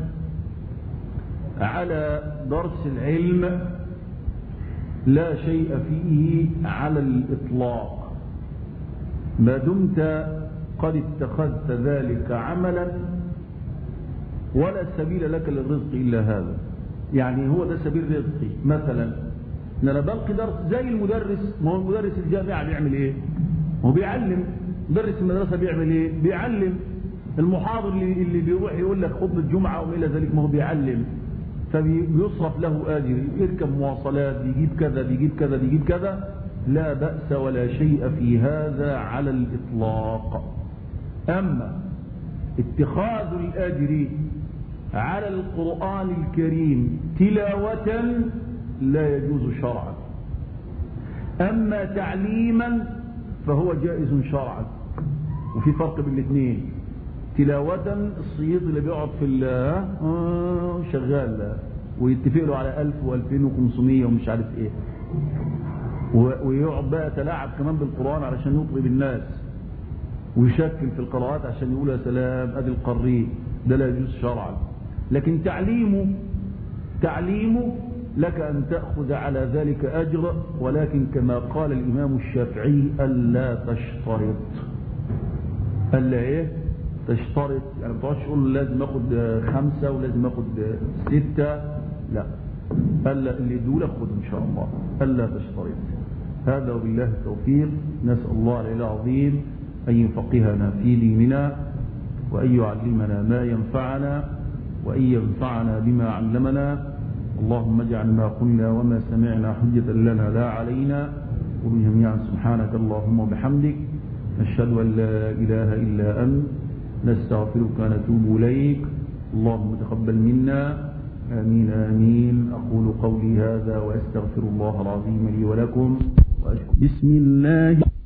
على درس العلم لا شيء فيه على الإطلاق ما دمت قد اتخذت ذلك عملا، ولا سبيل لك للرزق إلا هذا. يعني هو ده سبيل رزقي. مثلا ان انا بلقي درس زي المدرس. ما هو المدرس الجامعة بيعمل ايه؟ هو بيعلم. مدرس المدرسة بيعمل ايه؟ بيعلم. المحاضر اللي, اللي بيروح يقول لك خطبة الجمعة وما الى ذلك، ما هو بيعلم، فبيصرف له اجر، يركب مواصلات، بيجيب كذا بيجيب كذا بيجيب كذا. لا بأس ولا شيء في هذا على الإطلاق. أما اتخاذ الأجر على القرآن الكريم تلاوة لا يجوز شرعا. أما تعليما فهو جائز شرعا. وفي فرق بين الاثنين. تلاوة الصيد اللي بيقعد في آه شغال ويتفق له على ألف وألفين وخمسمية ومش عارف ايه، ويقعد بقى يتلاعب كمان بالقرآن علشان يطرب الناس. ويشكل في القراءات عشان يقول يا سلام ادي القري، ده لا يجوز شرعا. لكن تعليمه تعليمه لك أن تأخذ على ذلك أجر، ولكن كما قال الإمام الشافعي ألا تشترط. ألا إيه؟ تشترط، يعني ما تقعدش تقول لازم أخذ خمسة ولازم أخذ ستة، لا، ألا اللي يدول أخذ إن شاء الله، ألا تشترط. هذا وبالله التوفيق. نسأل الله العلي العظيم أن يفقهنا في ديننا، وأن يعلمنا ما ينفعنا، وأن ينفعنا بما علمنا. اللهم اجعل ما قلنا وما سمعنا حجة لنا لا علينا، وبجميعا سبحانك اللهم وبحمدك، نشهد أن لا إله إلا أنت، نستغفرك ونتوب إليك. اللهم تقبل منا، آمين آمين. أقول قولي هذا وأستغفر الله العظيم لي ولكم. بسم الله